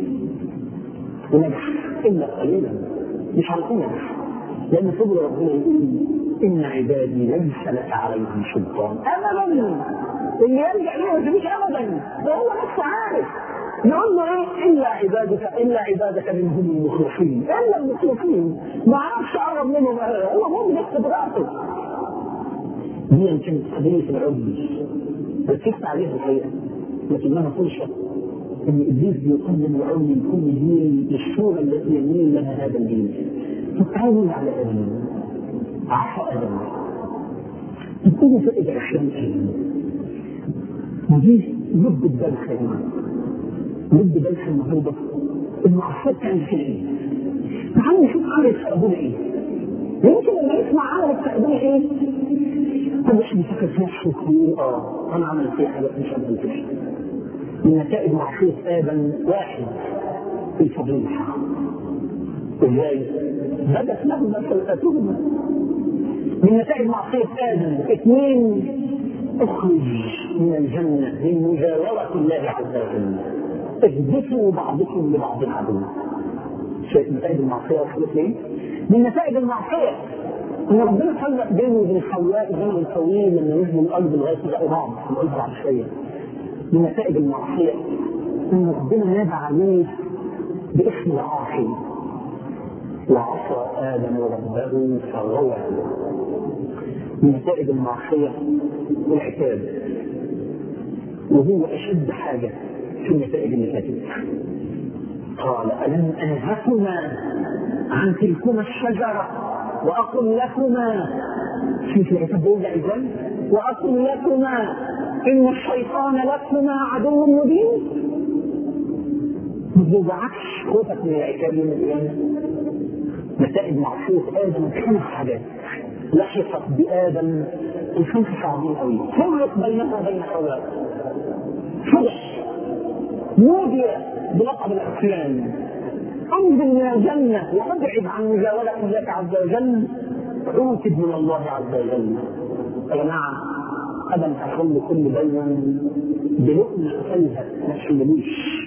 Speaker 2: ونجح الا قليلا، مش على طول نجح، لان فضل ربنا يقول ان عبادي ليس لك عليهم سلطان ابدا. اللي يرجع ليه ما تجيش ابدا، ده هو نفسه عارف. نقول له ايه؟ الا عبادك الا عبادك منهم المخلصين، الا المخلصين ما عرفش اقرب منهم، هو ممكن استدراكه. دي كانت قضيه العبد ركزت عليها الحقيقه، لكنها فرصه ان ابليس بيقدم العلم لكل دين للصوره التي يميل لها هذا الدين. فتعالوا على ادم، عصا ادم، يكون فائده عشرين ادم. ودي لب الدلخه هنا، لب دلخه النهارده المعصات كانت في ايه؟ تعالوا نشوف عمل التقبل ايه؟ يمكن لما يسمع عمل التقبل ايه؟ كل واحد يفكر في نفسه ويقول اه انا عملت فيه حاجات مش عملت فيه. من نتائج معصيه ادم واحد الفضيحه. ازاي؟ بدت لهم سيئاتهم. من نتائج معصيه ادم اثنين اخرج من الجنه من مجاوره الله عز وجل. اهبطوا بعضكم لبعض عدو. شايف نتائج المعصيه اثنين؟ من نتائج المعصيه ان ربنا خلق بينه وبين حواء زمن طويل لما نزلوا الارض لغايه ما لقوا بعض في الارض بعد شويه. من نتائج المعصيه ان ربنا نادى عليه باسم العاصي. وعصى ادم ربه فغوى. من نتائج المعصيه العتاب، وهو اشد حاجه في النتائج اللي فاتت. قال الم انهكما عن تلكما الشجره واقل لكما في العتاب بيقول ازاي؟ واقل لكما ان الشيطان لكما عدو مبين. ما بيوجعكش خوفك من العتاب يوم القيامه؟ نتائج معصيه ادم خمس حاجات لحقت بادم الخمس صعبين قوي. فرق بينه وبين حواء، فضح، نودي بلقب العصيان، انزل من الجنه وابعد عن مجاوره الله عز وجل، عوتب من الله عز وجل. يا جماعه ادم حصل كل بين بلقمه قلبها ما تحملوش.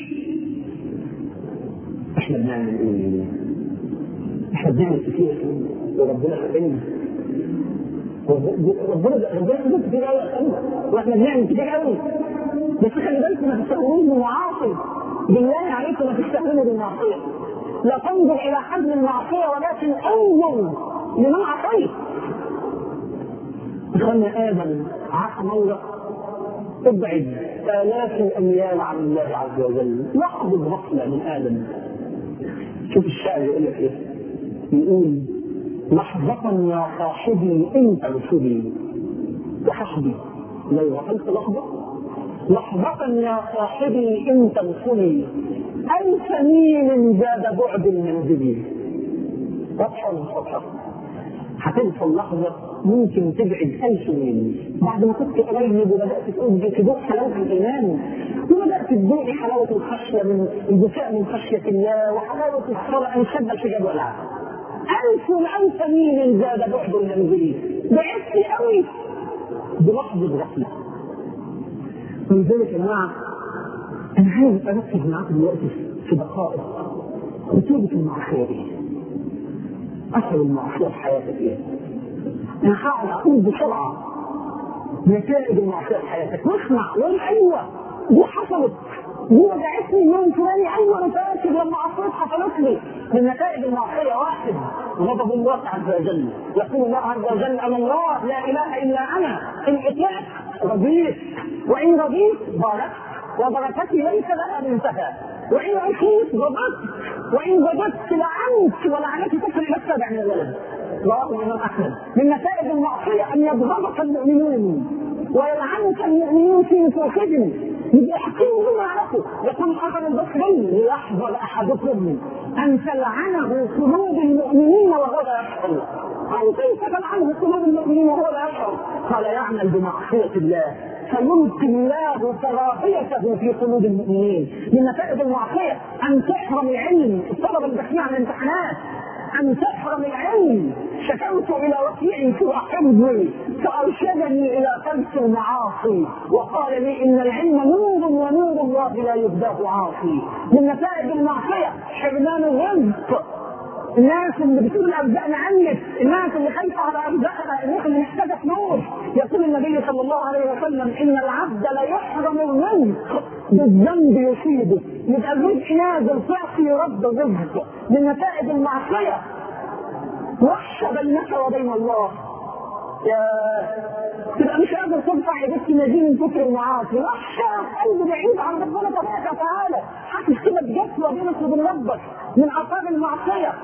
Speaker 2: احنا بنعمل ايه؟ احنا بنعمل كتير وربنا فاهمنا. ربنا ربنا يقول كتير قوي واحنا بنعمل كتير قوي. بس خلي بالكم ما تستخدموش بالمعاصي. بالله عليكم ما تستخدموا بالمعصيه. لا تنظر الى حجم المعصيه ولكن انظر لمن عصيت. اخوانا ادم عصى موره ابعد الاف الاميال عن الله عز وجل. لحظه غفله من ادم. شوف الشاعر يقول لك ايه؟ يقول لحظة يا صاحبي انت رسولي. يا صاحبي لو غفلت لحظة، لحظة يا صاحبي انت رسولي، ألف ميل زاد بعد المنزل. واضحة واضحة. هتوصل لحظة ممكن تبعد ألف ميل بعد ما كنت قريب وبدأت تدوق حلاوة الإيمان وبدأت تدوق حلاوة الخشية من الدفاع من خشية الله وحلاوة الصلاة أن شد الحجاب والعافية. ألف ألف ميل زاد بعد المنزل. بعدت قوي بلحظة غفلة. ولذلك يا جماعة أنا عايز أركز معاكم دلوقتي في دقائق خطورة المعصية دي. أثر المعصية في حياتك إيه؟ أنا هقعد أقول بسرعة نتائج المعصية في حياتك واسمع وقول أيوه دي حصلت، دي وجعتني يوم فلاني، أيوه أنا فاكر لما عصيت حصلت لي. من نتائج المعصية واحد غضب الله عز وجل. يقول الله عز وجل أنا الله لا إله إلا أنا، إن أطعت رضيت وإن رضيت باركت وبركتي ليس لها منتهى، وإن عصيت غضبت وإن غضبت لعنت ولعنتي تصل إلى السبع من الولد. رواه الإمام أحمد. من نتائج المعصية أن يبغضك المؤمنون ويلعنك المؤمنون في نفوسهم يحكموا بما عرفوا. يقول الحسن البصري ليحذر أحدكم أن تلعنه قلوب المؤمنين وهو لا يشعر. قال كيف تلعنه قلوب المؤمنين وهو لا يشعر؟ قال يعمل بمعصية الله فيلقي الله كراهيته في قلوب المؤمنين. من نتائج المعصية أن تحرم العلم. الطلبة اللي داخلين على الامتحانات أن تحرم العلم. شكوت إلى وكيع سوء حفظي فأرشدني إلى ترك المعاصي وقال لي إن العلم نور ونور الله لا يهداه عاصي. من نتائج المعصية حرمان الرزق. الناس اللي بتقول أرزاقنا عنك، الناس اللي خايفة على أرزاقها، الناس اللي محتاجة فلوس. يقول النبي صلى الله عليه وسلم إن العبد لا يحرم الرزق بالذنب يصيبه. يبقى الرزق نازل تعصي رب الرزق. من نتائج المعصية وحشة بينك وبين الله. يا تبقى مش قادر ترفع ايديك تناديه من كتر المعاصي. وحشة قلب بعيد عن ربنا تبارك وتعالى، حاسس كده بجفوة بينك وبين ربك من آثار المعصية.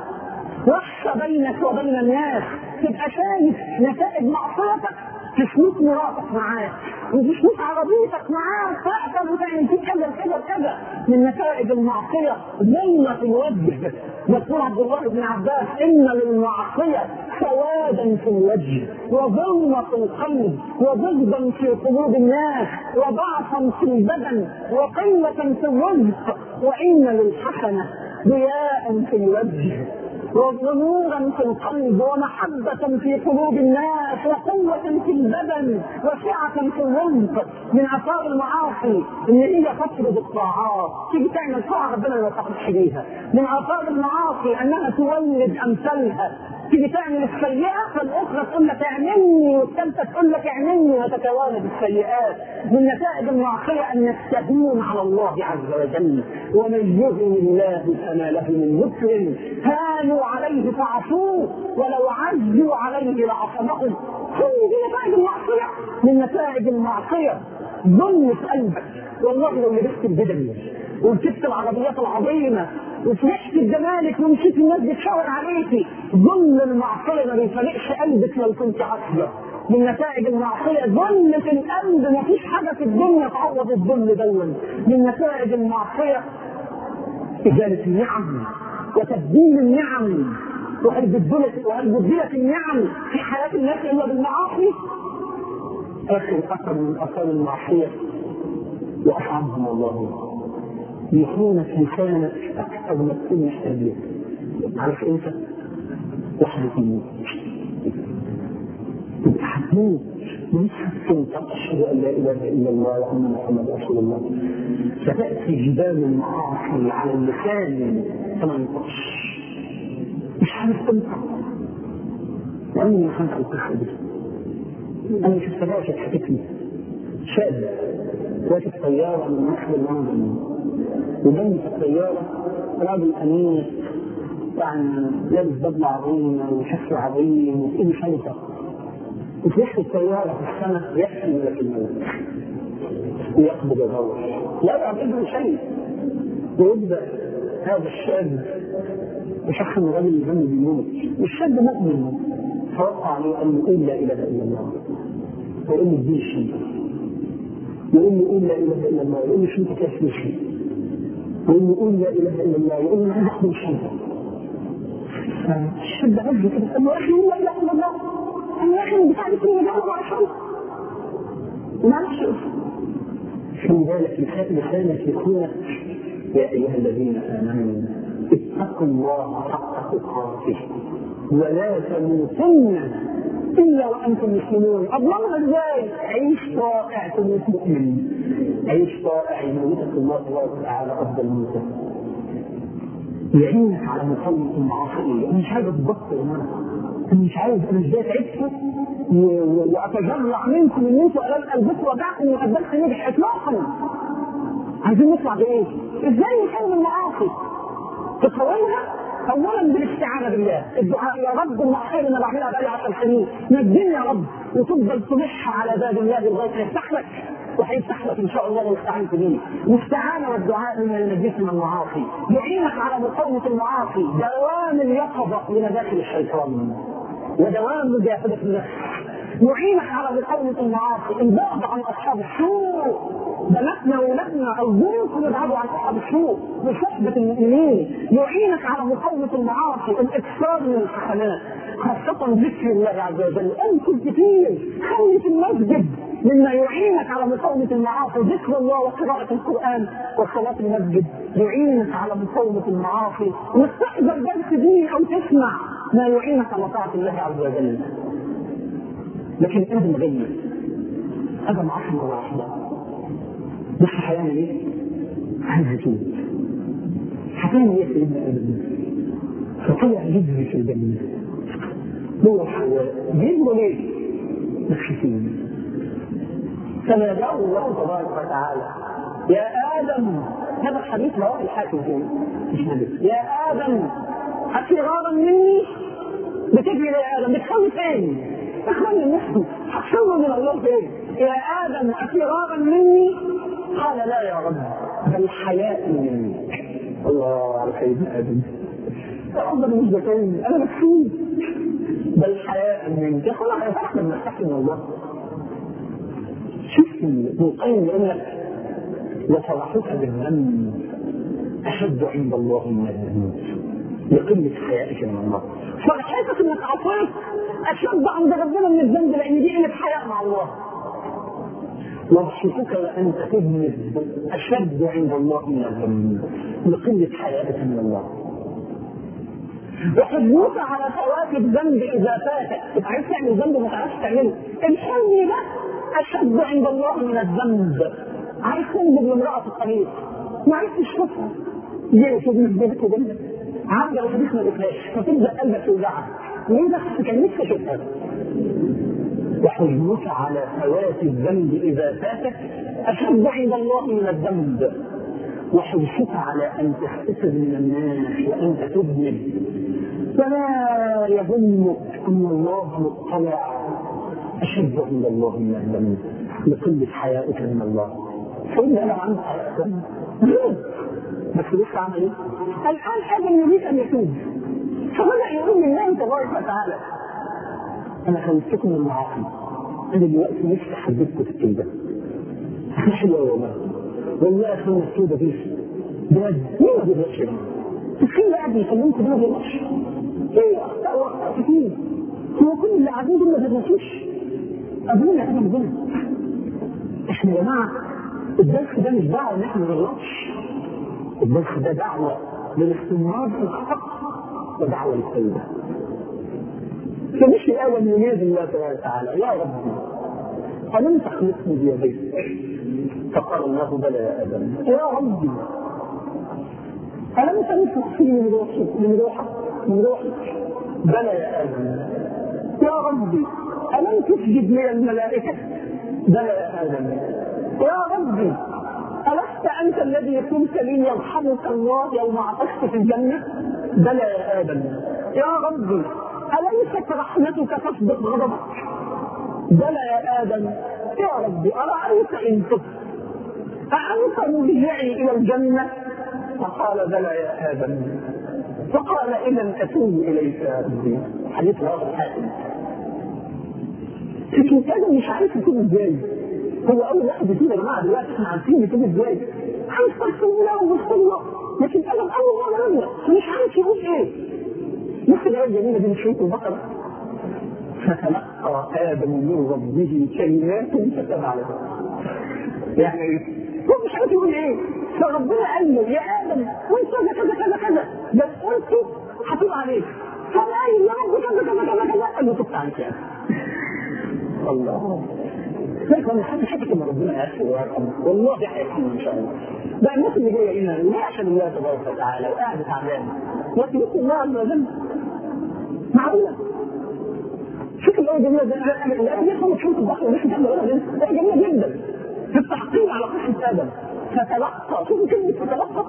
Speaker 2: وحشة بينك وبين الناس. تبقى شايف نتائج معصيتك تشوف مراتك معاك وتشوف عربيتك معاك تحصل وتعمل فيه كذا كذا كذا. من نتائج المعصية ظلمة الوجه. يقول عبد الله بن عباس إن للمعصية سوادا في الوجه وظلمة في القلب وبغضا في قلوب الناس وضعفا في البدن وقلة في الرزق، وإن للحسنة ضياء في الوجه ونورا في القلب ومحبة في قلوب الناس وقوة في البدن وسعة في الرزق. من آثار المعاصي إن هي تطرد الطاعات، تيجي تعمل طاعة ربنا ما يتقبلش بيها. من آثار المعاصي أنها تولد أمثالها، تيجي تعمل السيئة فالأخرى تقول لك اعملني والثالثة تقول لك اعملني وتتوالد السيئات. من نتائج المعصية أن يستهون على الله عز وجل، ومن يهن الله فما له من مكرم، هانوا عليه فعصوه ولو عزوا عليه لعصمهم. كل دي نتائج المعصية. من نتائج المعصية ظلم في قلبك. والله لو لبست البدل وركبت العربيات العظيمة وفرحت الزمالك ومشيت الناس بتشاور عليكي، ظلم المعصية ما بيفرقش قلبك لو كنت عاصية. من نتائج المعصية ظلم في القلب، ما فيش حاجة في الدنيا تعوض الظلم دون. من نتائج المعصية إزالة النعم وتبديل النعم، وهل بدلت النعم في حياة الناس إلا بالمعاصي؟ آخر أثر من آثار المعصية وأصعبهم الله يخونك لسانك أكثر ما تكون محتاج له. عارف أنت واحدة تموت أنت هتموت مش هتنطق أشهد أن لا إله إلا الله وأن محمد رسول الله، فتأتي جبال المعاصي على اللسان فما ينطقش، مش عارف تنطق. وأني ما خلق القصة دي أنا شفت راشد حكتني شاب راكب طيارة من مصر لندن، وجنب الطيارة راجل أمين يعني لابس بدلة عظيمة وشكله عظيم وإيده شنطة، وفي وسط الطيارة في السماء يحكي لك الموت ويقبض الروح لا يعبده شيء. ويبدأ هذا الشاب يشخص الرجل اللي جنبه بيموت، والشاب مؤمن فوقع عليه أن يقول لا إله إلا الله، ويقول له اديني الشنطة، يقول له قول لا إله إلا الله، يقول له الشنطة كيف تمشي، يقول له قول لا إله إلا الله، يقول له أنا أخذ الشنطة. الشاب عزه كده قال له أخي لا إله إلا الله، قال له أخي بتاع كل جنبه عشان معلش في ذلك لسانك يكون يا أيها الذين آمنوا اتقوا الله حق تقاته ولا تموتن إلا وأنتم مسلمون. أضمنها إزاي؟ عيش طائع تموت مؤمن، عيش طائع يموتك الله تبارك وتعالى أفضل موتة، يعينك على مقاومة المعاصي. أنا مش عايز أتبطل يا جماعة، أنا مش عايز أنا إزاي تعبت وأتجرع منكم إن أنتوا ألم قلبكم وجعكم وقدمت نجح إطلاقا. عايزين نطلع بإيه؟ إزاي نحل المعاصي؟ تقاومها اولا بالاستعانه بالله، الدعاء يا رب المعصيه اللي انا بعملها بقالي عشر سنين نجني يا رب، وتفضل تلح على باب الله لغايه ما يفتح لك، وهيفتح لك ان شاء الله لو استعنت به. الاستعانه والدعاء مما ينجيك من المعاصي، يعينك على مقاومه المعاصي، دوام اليقظه لمداخل الشيطان ودوام مجاهده النفس، يعينك على مقاومه المعاصي، البعد عن اصحاب السوء. بناتنا وولادنا أرجوكم ابعدوا عن أصحاب السوء بصحبة المؤمنين، يعينك على مقاومة المعاصي، الإكثار من الحسنات خاصة ذكر الله عز وجل. أنتم كتير خلي في المسجد مما يعينك على مقاومة المعاصي، ذكر الله وقراءة القرآن والصلاة في المسجد يعينك على مقاومة المعاصي، وتحضر درس دين أو تسمع ما يعينك على طاعة الله عز وجل. لكن أنا مغير هذا معصية مرة واحدة بس هيعمل ايه؟ عايز يتوب. هتعمل ايه سيدنا ادم؟ فطلع جذر في الجنه هو وحواء جذروا ليه؟ مخشفين. فناداه الله تبارك وتعالى يا ادم، هذا الحديث رواه الحاكم يا ادم افرارا مني؟ بتجري يا ادم بتخوف فين؟ تخوف نفسه هتخوف من الله فين؟ يا ادم افرارا مني؟ قال لا يا رب بل حياء منك. الله على سيدنا ادم يا رب انا مش بكلم انا مكسوف، بل حياء منك. يا خلاص يا احمد نستحي من الله. شوف القيم يقول لك وفرحك بالذنب اشد عند الله من الذنوب لقله حيائك من الله. فرحتك حياتك انك عصيت اشد عند ربنا من الذنب، لان دي قله حياء مع الله. وضحكك وانت تذنب اشد عند الله من الذنب لقله حياتك من الله. وحزنك على فوات الذنب اذا فاتك، انت عايز تعمل ذنب ما تعرفش تعمله، الحزن ده اشد عند الله من الذنب. عايز تنزل لامراه في الطريق ما عرفتش تشوفها، ليه تذنب بينك وبينها؟ عامله وحديث ما بتلاقيش، فتبدا قلبك يوجعك، ليه بس كان نفسي اشوفها. وحزنك على فوات الذنب اذا فاتك اشد عند الله من الذنب. وحرصك على ان تحتسب من الناس وانت تذنب، فلا يظنك ان الله مطلع اشد عند الله من الذنب لقله حيائك من الله. سيدنا انا عندي حياء بس لسه عمل ايه؟ الان ادم يريد ان يتوب، فبدا يقول لله تبارك وتعالى انا خلصتكم من المعاصي، انا دلوقتي نفسي حبيتكم في التوبه. حلوه والله والله اخونا التوبه دي بجد مين ما بيغلطش ده؟ تخيل قاعد يكلمكم ده ما بيغلطش. ايه اخطاء كتير، هو كل اللي قاعدين دول ما بيغلطوش؟ ابونا ادم غلط. احنا يا جماعه الدرس ده مش دعوه ان احنا ما نغلطش، الدرس ده دعوه للاستمرار في الحق ودعوه للتوبه. فمش الاول ينادي الله تبارك وتعالى يا رب ألم تخلقني بيديك؟ فقال الله بلى يا آدم. يا ربي ألم تنفخ فيه من روحك من روحك من روحك؟ بلى يا آدم. يا ربي ألم تسجد لي الملائكة؟ بلى يا آدم. يا ربي ألست أنت الذي قلت لي يرحمك الله يوم عطشت في الجنة؟ بلى يا آدم. يا ربي أليست رحمتك تسبق غضبك؟ بلى يا آدم. يا ربي أرأيت إن تبت أأنت مرجعي إلى الجنة؟ فقال بلى يا آدم. فقال إذا أتوب إليك يا ربي. حديث رواه الحاكم. لكن آدم مش عارف يتوب إزاي. هو أول واحد يتوب يا جماعة دلوقتي إحنا عارفين يتوب إزاي. عايز تغفر الله ويغفر الله، لكن آدم أول مرة نزل فمش عارف يقول إيه. نفس الآية الجميلة دي مش في البقرة. فتلقى آدم من ربه كلمات فتاب عليه. يعني هو مش عارف يقول ايه، فربنا قال له يا آدم وانت كذا كذا كذا كذا بس قلت هتوب عليك، فقال يا رب كذا كذا كذا كذا قال له تبت عنك يا الله. لكن انا حاسس حاسس ان ربنا يغفر ويرحم، والله هيرحمنا ان شاء الله. بقى الناس اللي جايه هنا ليه؟ عشان الله تبارك وتعالى وقاعده تعبان وتذكر الله عز وجل. معقوله؟ شوف الآية جميلة جدا، الآية دي خلص شوف البحر ونحن نحن نقولها جدا، الآية جميلة جدا في التحقيق على قصة آدم. فتلقى، شوفوا كلمة فتلقى،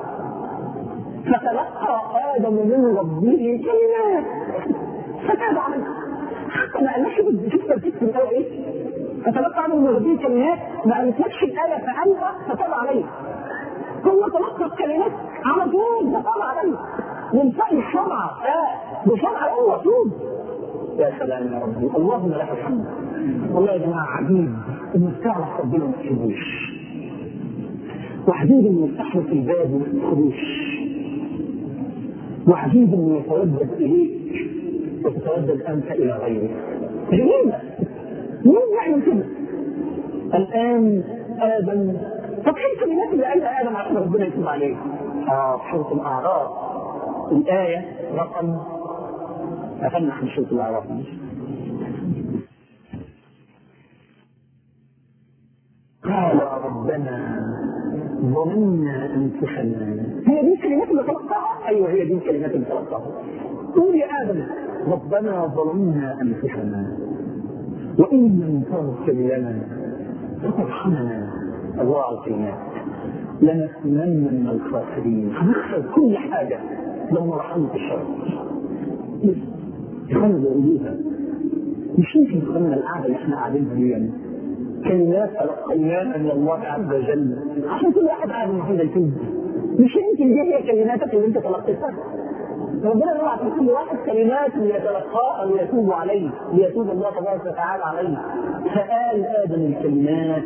Speaker 2: فتلقى آدم من ربه كلمات فتاب عليه. حتى ما قالناش شوف ترتيب في الآية إيه؟ فتلقى آدم من ربه كلمات، ما قالتلكش الآية فأنت فتاب عليه. هو تلقى الكلمات على طول فتاب عليه. من فعل الشرع، آه بشرع الله طول. يا سلام يا ربي، اللهم لك الحمد. والله يا جماعه عجيب انك تعرف ربنا ما تحبوش، وعجيب انه يفتح لك الباب وما تدخلوش، وعجيب انه يتودد اليك وتتودد انت الى غيرك. جميله مين يعمل كده؟ الان ادم، طب ايه الكلمات اللي قالها ادم عشان ربنا يتوب عليه؟ اه في سوره الاعراف الايه رقم أفنح من سورة الأعراف. قال ربنا ظلمنا أنفسنا. هي دي الكلمات اللي تلقاها؟ أيوه هي دي الكلمات اللي تلقاها. قول يا آدم ربنا ظلمنا أنفسنا وإن لم تغفر لنا وترحمنا، الله الكلمات، لنكونن من الخاسرين. هنخسر كل حاجة لو ما رحمت الشر. يخلوا يقولوها مش يمكن يخلنا القعده اللي احنا قاعدينها دي كلمات تلقيناها من الله عز وجل عشان كل واحد قاعد من هذا يتوب. مش يمكن دي هي كلماتك اللي انت تلقيتها. ربنا يبعث لكل واحد كلمات ليتلقاها ويتوب عليه، ليتوب الله تبارك وتعالى عليه. فقال ادم الكلمات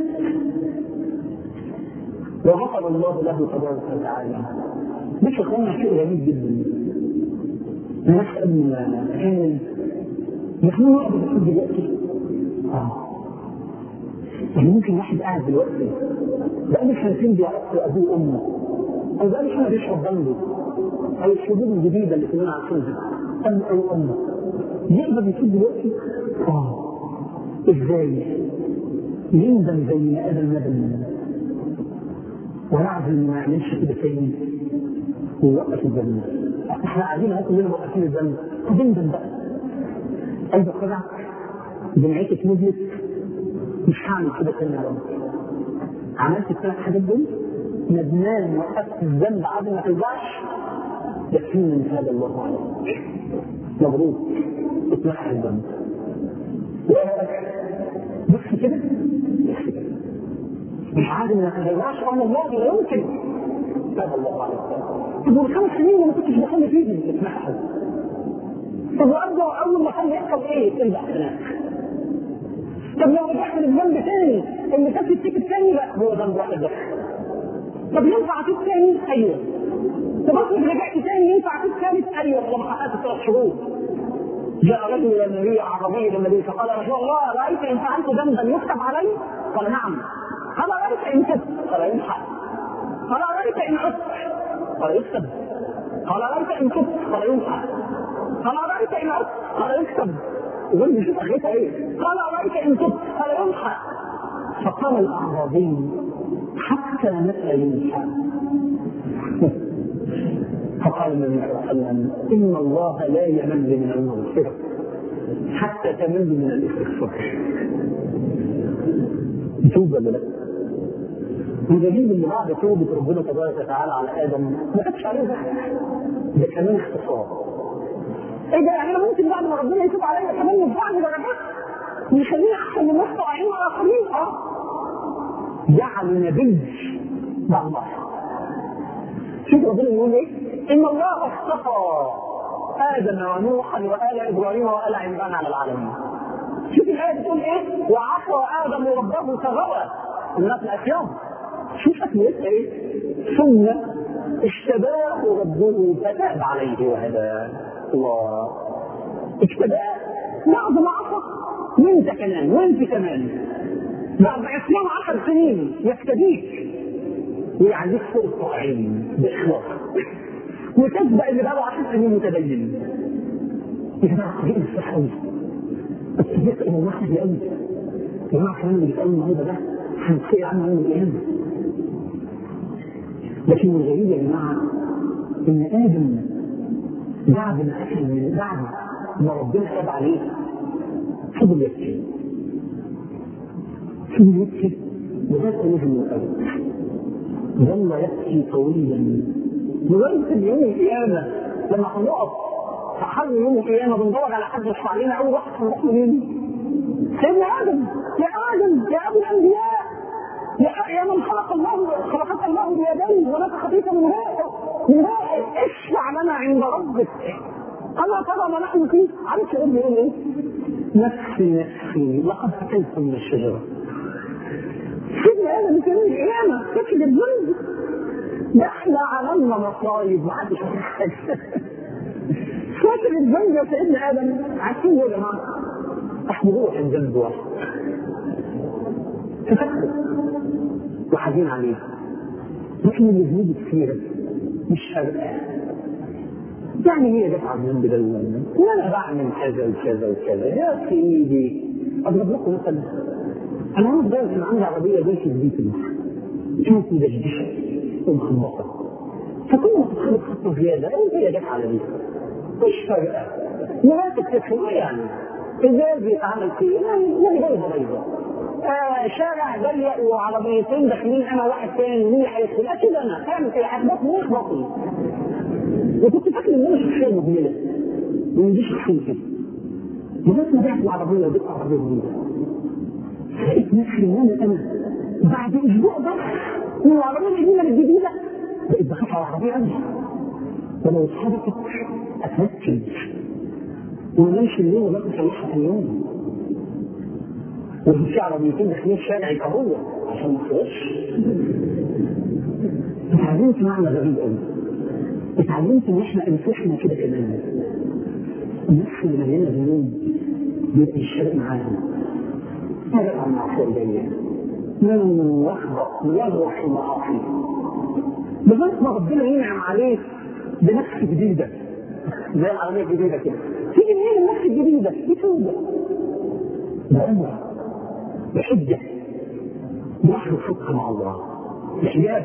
Speaker 2: وغفر الله له تبارك وتعالى. مش اخوانا شيء جميل جدا. الناس قبل ما كان يفهموا واحد بيحب دلوقتي. اه يعني ممكن واحد قاعد دلوقتي بقاله سنتين بيعرف ابوه وامه، او بقاله سنه بيشرب بنجو، او الحدود الجديده اللي كلنا عارفينها ام او امه، يقدر يفيد دلوقتي؟ اه ازاي؟ يندم زي ما ادم ندم ويعزم ما يعملش كده تاني ويوقف الذنب. احنا قاعدين اهو كلنا موقفين الذنب، هتندم بقى. قلبك خدع، دمعتك نزلت، مش هعمل كده تاني يا رب. عملت الثلاث حاجات دول، ندمان وقفت الذنب عدم ما ترجعش، يكفيني من هذا الله عليك. مبروك، اتمحى الذنب. بص كده، بص كده. مش عادي ما ترجعش، انا الله لا يمكن. هذا الله عليك. طب والخمس سنين ما كنتش بخلي فيهم اتمحى. طب وأبدأ أول ما كان يحصل إيه؟ ترجع هناك. طب لو رجعت للذنب تاني اللي كانت التيكت تاني، لا هو ذنب واحد بس. طب ينفع أتوب تاني؟ أيوه. طب أصلا رجعت تاني ينفع أتوب ثالث؟ أيوه. لما حققت ثلاث شهور جاء رجل إلى النبي عربي للنبي فقال يا رسول الله رأيت إن فعلت ذنبا يكتب علي؟ قال نعم. قال رأيت إن كتب؟ قال يمحى. قال رأيت إن عدت؟ قال يكتب. قال رأيت إن كتب؟ قال يمحى. قال رأيت إن عدت؟ قال يكتب. يقول لي شوف اخرتها ايه؟ قال رايت ان كنت؟ قال يمحى. فقال الاعرابي حتى متى يمحى؟ فقال النبي صلى الله عليه وسلم ان الله لا يمل من المغفره حتى تمل من الاستغفار. توبه ولا لا؟ ودليل ان بعد توبه ربنا تبارك وتعالى على ادم ما كانش عليه ده، ده كمان اختصار. ايه ده؟ يعني انا ممكن بعد ما ربنا يتوب عليا كمان يرفعني درجات ويخليني احسن من نفسي واعين الاخرين؟ اه جعل نبي مع الله. شوف ربنا يقول ايه؟ ان الله اصطفى ادم ونوحا وال ابراهيم وال عمران على العالمين. شوف الايه بتقول ايه؟ وعصى ادم ربه فغوى. الناس الاشياء شوف اكملتها ايه؟ ثم اجتباه ربه فتاب عليه وهداه. الله اجتباه بعد ما عصى، وانت كمان وانت كمان بعد عصيان عشر سنين يفتديك ويعزيك فرصة عين بإخلاص وتسبق اللي بقى عشر سنين متدين. يا جماعة دي الصحوي الصديق إلى الله حاجة قوي. يا جماعة كمان اللي بيتقال النهارده ده هنسأل عنه يوم القيامة. لكن الغريب يا جماعة إن آدم بعد ما أكل من بعد ما ربنا تاب عليه فضل يبكي فضل يبكي لغاية ما نزل من الأرض. ظل يبكي طويلا لغاية يوم القيامة لما هنقف في حر يوم القيامة بندور على حد يشفع علينا أول واحد هنروح مين؟ سيدنا آدم. يا آدم يا أبو الأنبياء يا من خلق الله خلقك الله بيديه ونفخ فيك من روحه من روحه اشفع لنا عند ربك. ألا ترى ما نحن فيه؟ عارف يقول لي ايه؟ نفسي نفسي لقد أكلت من الشجرة. سيدنا آدم كان القيامة تكفي الذنب. احنا عملنا مصايب ما حدش عارف حاجة. فاكر الذنب يا سيدنا آدم؟ عارفين يا جماعة؟ احنا روح الذنب واحد. تفكر وحزين عليه. لكن الذنوب كثيرة مش فارقة. يعني هي دفع الذنب ده وانا بعمل كذا وكذا وكذا يا سيدي. اضرب لكم مثلا انا وانا صغير كان عندي عربيه بيت البيت كانت مدشدشه ومخبطه فكل ما تدخل خطه زياده انت هي جت على دي مش فارقه مراتب تدخل يعني ازاي بيتعمل فيه لا بيضه بيضه آه شارع ضيق وعربيتين داخلين انا واحد ثاني مين هيدخل اكيد انا فاهم ايه هتبطني مش بطني. وكنت فاكر ان انا شخصيه مهمله وما يجيش الحين كده لغايه ما بعت العربيه وجبت عربيه جديده لقيت نفسي ان انا انا بعد اسبوع بس من العربيه القديمه الجديده بقيت بخاف على العربيه قوي ولو اتحركت اتمكن وما نمشي الليل ولا اصلحها في اليوم. وفي عربيتين داخلين الشارع يكهروا عشان ما تخرجش. اتعلمت معنى غريب قوي. اتعلمت ان احنا انفسنا كده كمان النفس اللي مليانه ذنوب بيبقى الشرق معاها هذا عن معصيه الجايه من يخبط ويغرق في المعاصي لغايه ما ربنا ينعم عليك بنفس جديده زي العربيه الجديده كده تيجي منين النفس الجديده؟ بتوبه بعمره بحجه بحر صدق مع الله بحجاب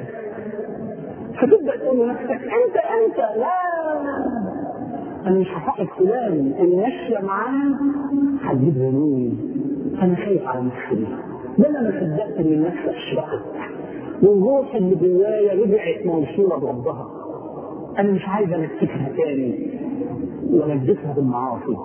Speaker 2: فتبدا تقول لنفسك انت انت لا انا مش هصاحب فلان اللي ماشيه معاه هتجيب ذنوب انا خايف على نفسي ده انا ما صدقت ان النفس اشرقت والروح اللي جوايا رجعت موصوله بربها انا مش عايز امسكها تاني وانجسها بالمعاصي.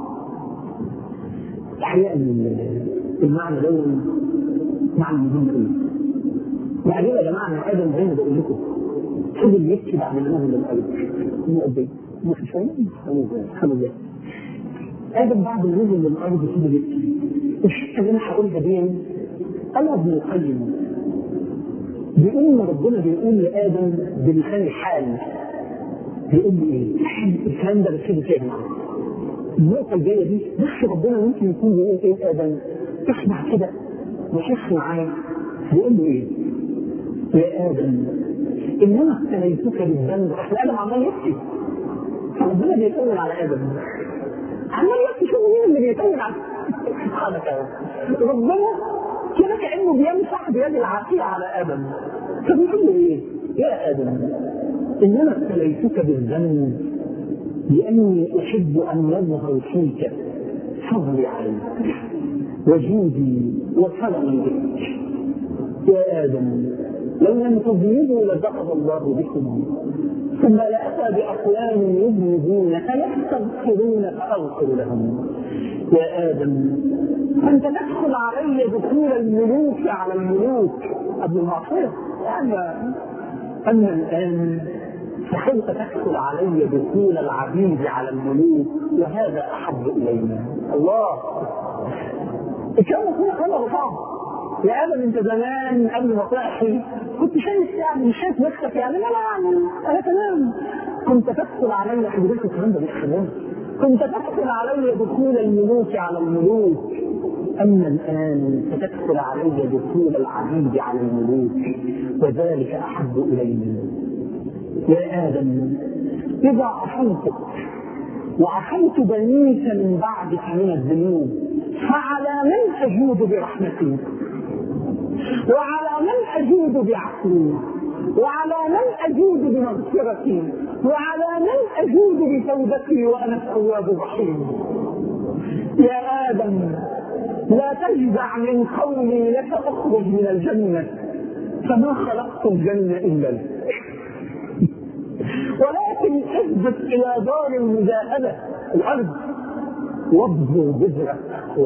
Speaker 2: الحقيقه المعنى ده معنى مهم قوي. بعدين يا جماعه انا ادم زي ما بقول لكم فضل يبكي بعد ما نزل الارض مؤدي مش فاهم الحمد لله. ادم بعد ما نزل الارض فضل يبكي. الحته اللي انا هقولها دي انا ابن القيم بيقول ربنا بيقول لادم بلسان الحال بيقول لي ايه؟ الكلام ده بكتبه كده النقطه الجايه دي بس ربنا ممكن يكون بيقول ايه ادم اسمع كده وشوف معايا بيقول له ايه؟ يا ادم انما ابتليتك بالذنب اصل ادم عمال يبكي فربنا بيطول على ادم عمال يبكي شوف مين اللي بيطول على سبحانك ربنا كده كانه بيمسح بيد العافيه على ادم فبيقول له ايه؟ يا ادم انما ابتليتك بالذنب لاني احب ان يظهر فيك فضلي عليك وجودي وكرمي بك. يا ادم لو لم تذنبوا لذهب الله بكم ثم لاتى باقوام يذنبون فيستغفرون فاغفر لهم. يا ادم انت تدخل علي دخول الملوك على الملوك قبل المعصيه اما اما الان فكيف تدخل علي دخول العبيد على الملوك وهذا احب الينا. الله الكلام هنا كله صعب. يا ادم انت زمان قبل ما تصحي كنت شايف يعني مش شايف نفسك يعني لا لا يعني انا تمام كنت تدخل علي حضرتك الكلام ده بالكلام كنت تدخل علي دخول الملوك على الملوك اما الان فتدخل علي دخول العبيد على الملوك وذلك احب الينا. يا ادم اذا عصيتك وعصيت بنيك من بعدك من الذنوب فعلى من اجود برحمتي وعلى من اجود بعقلي وعلى من اجود بمغفرتي وعلى من اجود بتوبتي وانا التواب الرحيم. يا ادم لا تجزع من قولي لك اخرج من الجنه فما خلقت الجنه الا لك ولكن اثبت الى دار المجاهده الارض وابذر بذرك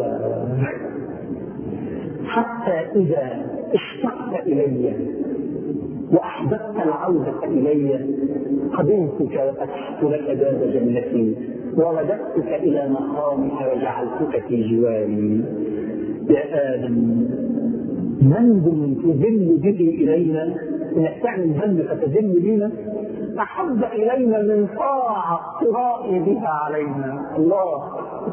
Speaker 2: حتى اذا اشتقت الي واحببت العوده الي قبلتك وفتحت لك باب جنتي ورددتك الى مقامك وجعلتك في جواري. يا ادم منزل تذل به الينا انك تعمل ذنب فتذل بنا احب الينا من طاعه ترائي بها علينا. الله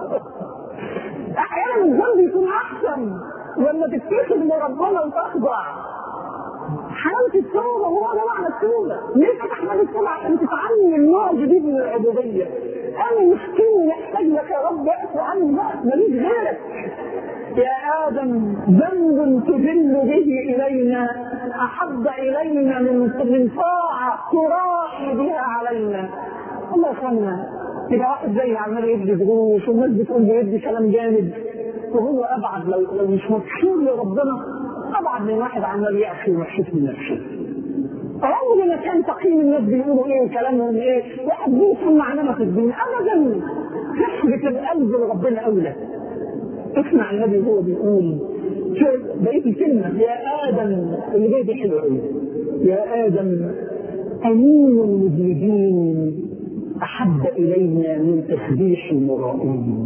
Speaker 2: احيانا الذنب يكون احسن لما تتخذ من ربنا وتخضع. حلاوه التوبه هو ده معنى التوبه. ليه تحمل التوبه؟ عشان تتعلم نوع جديد من العبوديه. انا مسكين محتاج لك يا رب اعفو عني بقى ماليش غيرك. يا ادم ذنب تذل به الينا احب الينا من من طاعه تراعي بها علينا. الله يرحمنا يبقى واحد زي عمال يدي دروس والناس بتقول بيدي كلام جامد وهو ابعد لو لو مش مكشوف لربنا ابعد من واحد عمال يأخي ويحشف من نفسه. عمري ما كان تقييم الناس بيقولوا ايه وكلامهم ايه واحد بيفهم معناه في الدين ابدا. تحبك القلب لربنا اولى. اسمع النبي هو بيقول بقيت الكلمه يا ادم اللي جاي دي حلوه قوي. يا ادم امين المذنبين احب الينا من تسبيح المرائين.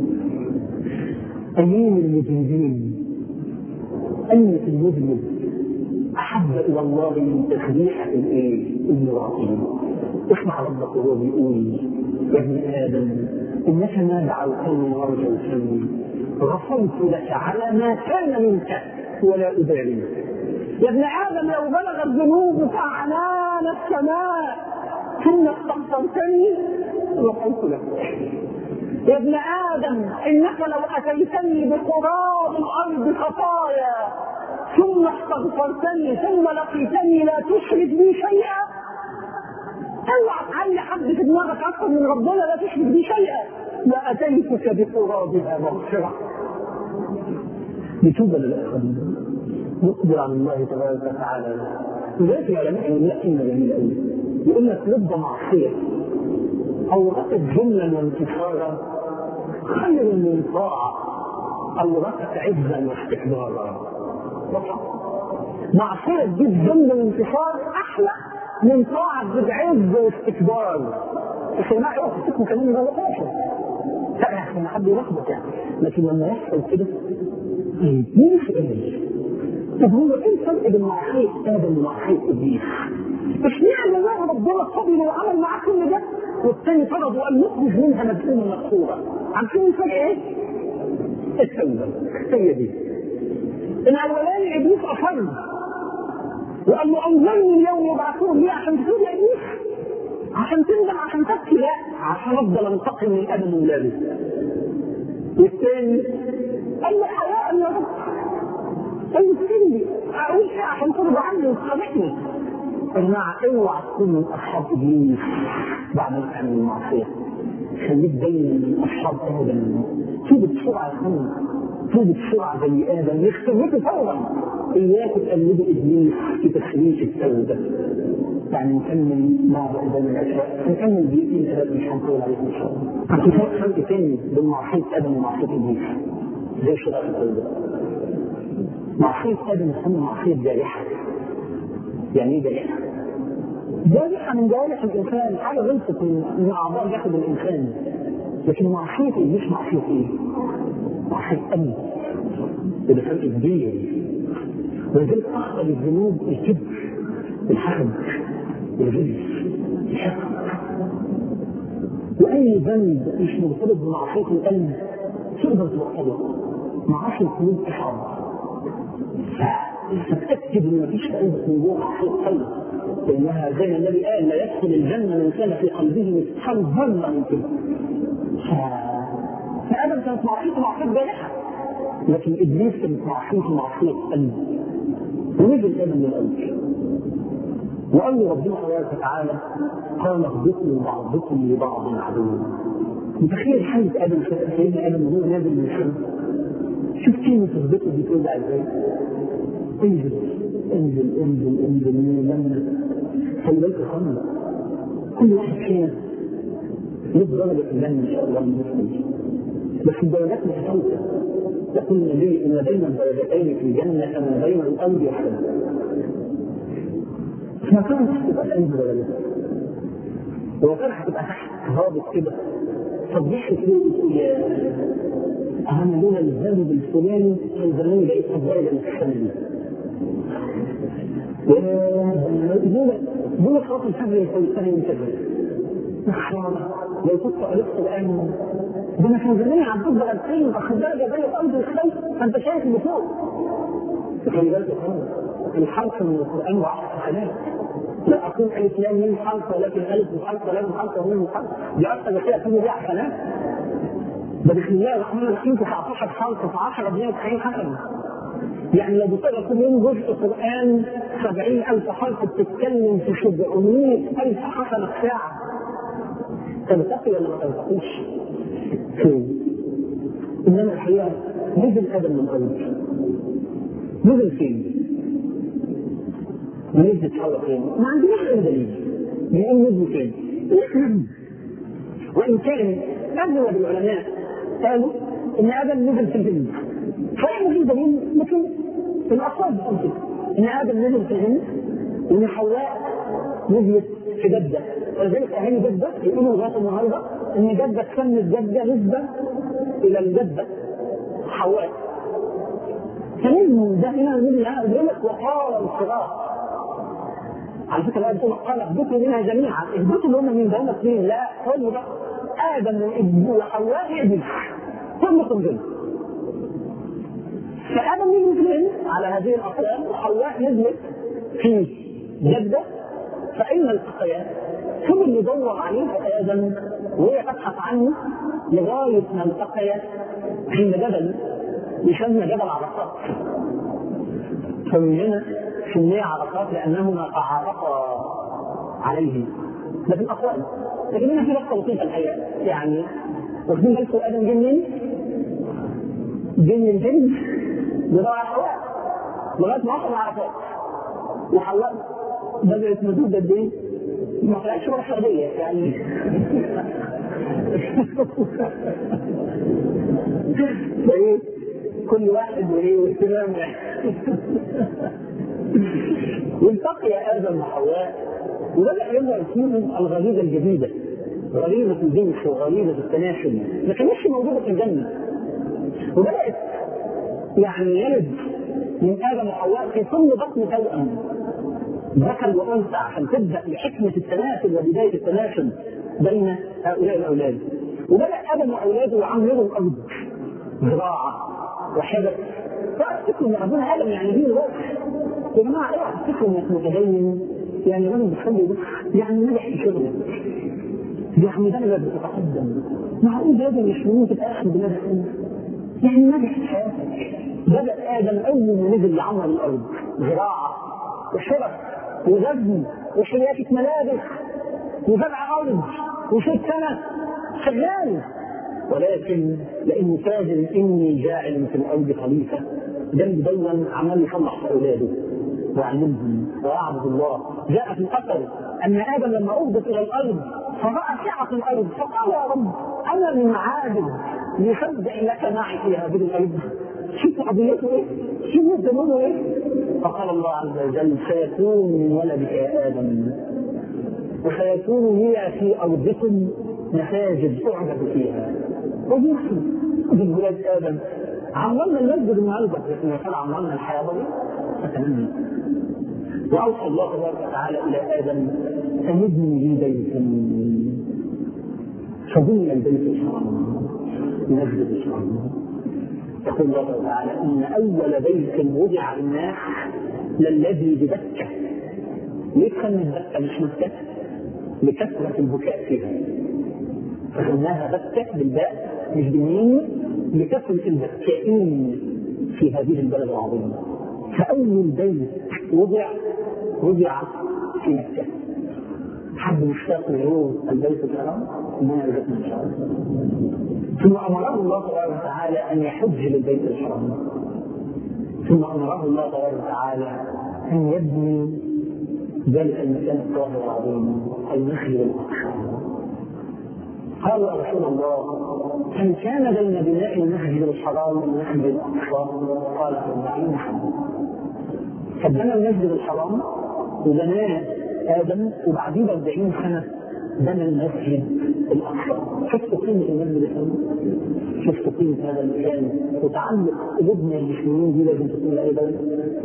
Speaker 2: امين المذنبين أمة المذنب أحب إلى الله من تسبيح الإيه؟ المرائين. اسمع ربك وهو بيقول يا ابن آدم إنك ما دعوتني ورجوتني غفرت لك على ما كان منك ولا أبالي. يا ابن آدم لو بلغت ذنوبك عنان السماء ثم استغفرتني غفرت لك. يا ابن آدم إنك لو أتيتني بقراب الأرض خطايا ثم استغفرتني ثم لقيتني لا تشرك بي شيئا، اوعى تعلي حد في دماغك اكثر من ربنا لا تشرك بي شيئا، لاتيتك بقرابها مغفره. بتوبه للاخرين نقبل على الله تبارك وتعالى. لذلك العلماء يقول لك كلمه جميله قوي، يقول لك رب معصيه او رأت جملا وانتصارا خير من طاعه او رأت عزا واستكبارا. معصيه تجيب جمله وانتصار احلى من طاعة بعز واستكبار. السماء يوقف تسمى كلام ده وقاشة لا يعني حد يلخبط يعني، لكن لما يحصل كده مين يسأل؟ طب هو ايه الفرق بين معصية آدم ومعصية إبليس؟ اشمعنى الله ربنا قبل وعمل معاه كل ده والثاني طرد وقال نخرج منها مدفونة مقصورة؟ عارفين الفرق ايه؟ التوبة هي دي. الأولاني إبليس أصر وقال له انظرني اليوم يبعثون ليه؟ عشان تقول يا ابليس؟ عشان تندم؟ عشان تبكي؟ لا، عشان افضل انتقم من ادم وولاده. والثاني قال له حياء يا رب، قال له سيبني اقول ايه عشان ترضى عني وتسامحني. يا جماعه اوعى تكون من اصحاب ابليس بعد ما تعمل المعصيه، خليك دايما من اصحاب ادم. توب بسرعه يا اخوان، توب بسرعه زي ادم، يغفر لكم فورا. إياك تقلدوا إبليس في تخليص التوبة. يعني نكمل مع بعض الأشياء، نكمل دقيقتين ثلاثة مش هنطول عليكم إن شاء الله. في فرق تاني بين معصية آدم ومعصية إبليس زي شرع التوبة. معصية آدم اسمها معصية جارحة. يعني إيه جارحة؟ جارحة من جوارح الإنسان، حاجة غلطت من أعضاء جسد الإنسان. لكن معصية إبليس معصية إيه؟ معصية أمن. ده فرق كبير. ولذلك أخطر الذنوب الكبر، الحسد، الغل، الحقد. وأي ذنب مش مرتبط بمعصية القلب تقدر توصله. معاصي القلوب أصعب. فتأكد إن مفيش في قلبك من جوه معصية قلب، لأنها زي ما النبي قال لا يدخل الجنة من كان في قلبه مثقال ذرة من كده. فآدم كانت معصيته معصية جارحة، لكن إبليس كانت معصيته معصية قلب. ونزل آدم من الأرض وقال له ربنا تبارك وتعالى قال اهبطوا بعضكم لبعض عدو. متخيل حالة آدم سيدنا آدم وهو نازل من السماء؟ شوف كلمة اهبطوا دي توجع ازاي؟ انزل انزل انزل انزل لما خلي بالك يا اخوانا كل واحد فينا له درجة الجنة إن شاء الله من المسلمين، بس الدرجات متفاوتة. يقول النبي إن بين الدرجتين في الجنة كما بين الأرض والسماء. ما كانت هتبقى الأرض درجات، لو كانت هتبقى تحت هابط كده صديق كتير تقول يا أهم لولا الذنب الفلاني كان زمان بقيت الدرجة المتحملة. لولا لولا صلاة الفجر يسوي من كذا. لو كنت قريت القرآن ده انا كان زمان عبد الغلطين واخد درجه زي الارض والخيل، فانت شايف اللي فوق. خلي بالك الحرف من القران وعشر حاجات، لا اقول الف لام ميم حرف ولكن الف وحرف ولام حرف وميم حرف، دي اكثر اشياء تيجي بيها حسنات. ده بسم الله الرحمن الرحيم تسعتاشر حرف في عشرة مية وتسعين حسنه. يعني لو بتقرا كل يوم جزء قران سبعين ألف حرف بتتكلم في سبعمية ألف حسنه في ساعه. تلتقي ولا ما تلتقيش؟ انما الحقيقه نزل ادم من الارض. نزل فين؟ نزل حول فين؟ ما عندناش اي دليل بيقول نزل فين. وان كان اغلب العلماء قالوا ان ادم نزل في الهند، فهي مفيش دليل، لكن الاصوات بتقول كده ان ادم نزل في الهند وان حواء نزلت في جده. ولذلك اهالي جده يقولوا لغايه النهارده ان جده تسمت جده نسبه الى الجده حواء. فمن ده هنا نقول لك وقال الصراط. على فكره بقى بتقول قال اهبطوا منها جميعا، اهبطوا اللي هم من دولة اثنين، لا خدوا بقى ادم وحواء يقدر كلكم جن. فادم نزل على هذه الاقوال وحواء نزلت في جده، فاين التقيان؟ كل اللي دور عليه ادم وهي تبحث عنه لغايه ما التقيا عند جبل يسمى جبل عرفات. فمن هنا سمي عرفات لانهما تعارفا عليه. ده في الاقوال، لكن هنا في لقطه لطيفه الحقيقه، يعني واخدين بالكم ادم جن جن الجن بدور على حواء لغايه ما وصل عرفات، وحواء بدات مدود قد ايه؟ ما طلعتش ولا شغليه يعني. فايه كل واحد وايه واهتمام. والتقي ادم وحواء وبدأ يظهر فيهم الغريزة الجديدة، غريزة الجنس وغريزة التناسل، ما كانتش موجودة في الجنة. وبدأت يعني يلد من آدم وحواء في كل بطن توأم ذكر وأنثى عشان تبدأ لحكمة التناسل وبداية التناسل بين هؤلاء الأولاد. وبدأ آدم وأولاده يعمروا الأرض زراعة وحدث. فأفتكروا إن ربنا آدم يعني دين الروح. يا جماعة إيه أفتكروا إنك متدين يعني راجل بتخلي بس يعني نجح في شغله، يعني بلد بتتقدم، معقول هذا المسلمين تبقى اخر بلاد الامه، يعني نجح في حياتك. بدا ادم اول ما نزل يعمر الارض زراعه وشرف وغزو وشرياكه ملابس وزرع ارض وشيء سنه شغال، ولكن لانه فاجر اني جاعل في الارض خليفه، ده دايما عمال يصلح في اولاده ويعلمهم ويعبد الله. جاء في الاثر ان ادم لما اهبط الى الارض فراى سعه الارض فقال يا رب انا من عابد يصدق لك معي في هذه الارض. شوف قضيته ايه؟ شوف زمانه ايه؟ فقال الله عز وجل سيكون من ولدك يا ادم وسيكون هي في ارضكم مساجد تعبد فيها. ويحصل من ولاد ادم عمرنا المسجد النهارده، لكن كان عمرنا الحياه دي فتمنى. واوصى الله تبارك وتعالى الى ادم ان يبني لي بيتا، فبني البيت الحرام مسجد الحرام. يقول الله تعالى ان اول بيت وضع للناس للذي ببكه. ليه كان بكه مش مكه؟ لكثره البكاء فيها فسماها بكه بالباء مش بالميم، لكثره البكائين في هذه البلد العظيمه. فاول بيت وضع وضع في مكه. حد مشتاق ليوم البيت الحرام ربنا يرزقنا ان شاء الله. ثم امره الله تبارك وتعالى ان يحج للبيت الحرام، ثم امره الله تبارك وتعالى ان يبني ذلك المكان الطاهر العظيم المسجد الاقصى. قال يا رسول الله ان كان بين بناء المسجد الحرام والمسجد الاقصى؟ قال أربعين سنة. فبنى المسجد الحرام وبناه ادم وبعدين أربعين سنة بنى المسجد الاقصى. شفتوا قيمه المسجد الحرام؟ شفتوا قيمه هذا المكان وتعلق قلوبنا المسلمين دي لازم تكون ايضا.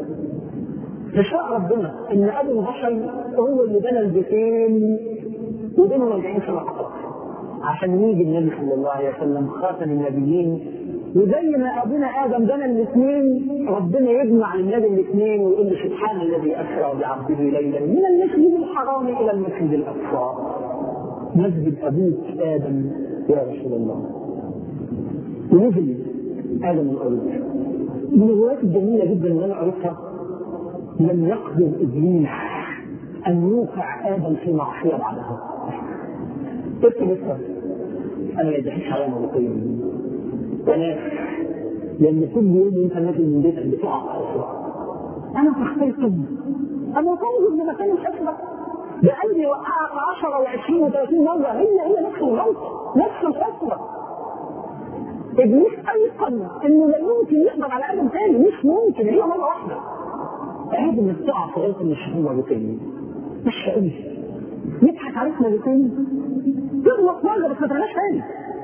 Speaker 2: فشاء ربنا ان ابو البشر هو اللي بنى البيتين وبينهم أربعين سنة فقط عشان يجي النبي صلى الله عليه وسلم خاتم النبيين. وزي ما ابونا ادم بنى الاثنين ربنا يجمع للنبي الاثنين ويقول له سبحان الذي اسرى بعبده ليلا من المسجد الحرام الى المسجد الاقصى. مسجد ابوك ادم يا رسول الله. ونزل ادم الارض. من الروايات الجميله جدا اللي انا قريتها لم يقدر ابليس ان يوقع ادم في معصيه بعدها. قلت بس انا ما يدعيش حرام ولا قيم وناس لان كل يوم انت نازل من بيتك بتقع على الصراط. انا تختلف انا تنظر لمكان الحسبه لاني وقعت عشرة وعشرين وثلاثين مره هي هي نفس الغلطه نفس الحسبه. ابليس ايقن انه لا يمكن يقدر على ادم ثاني، مش ممكن، هي مره واحده. فهذا انك تقع في غلطه مش هو مرتين مش قوي نضحك عليك مرتين تغلط مره بس ما تعملهاش تاني.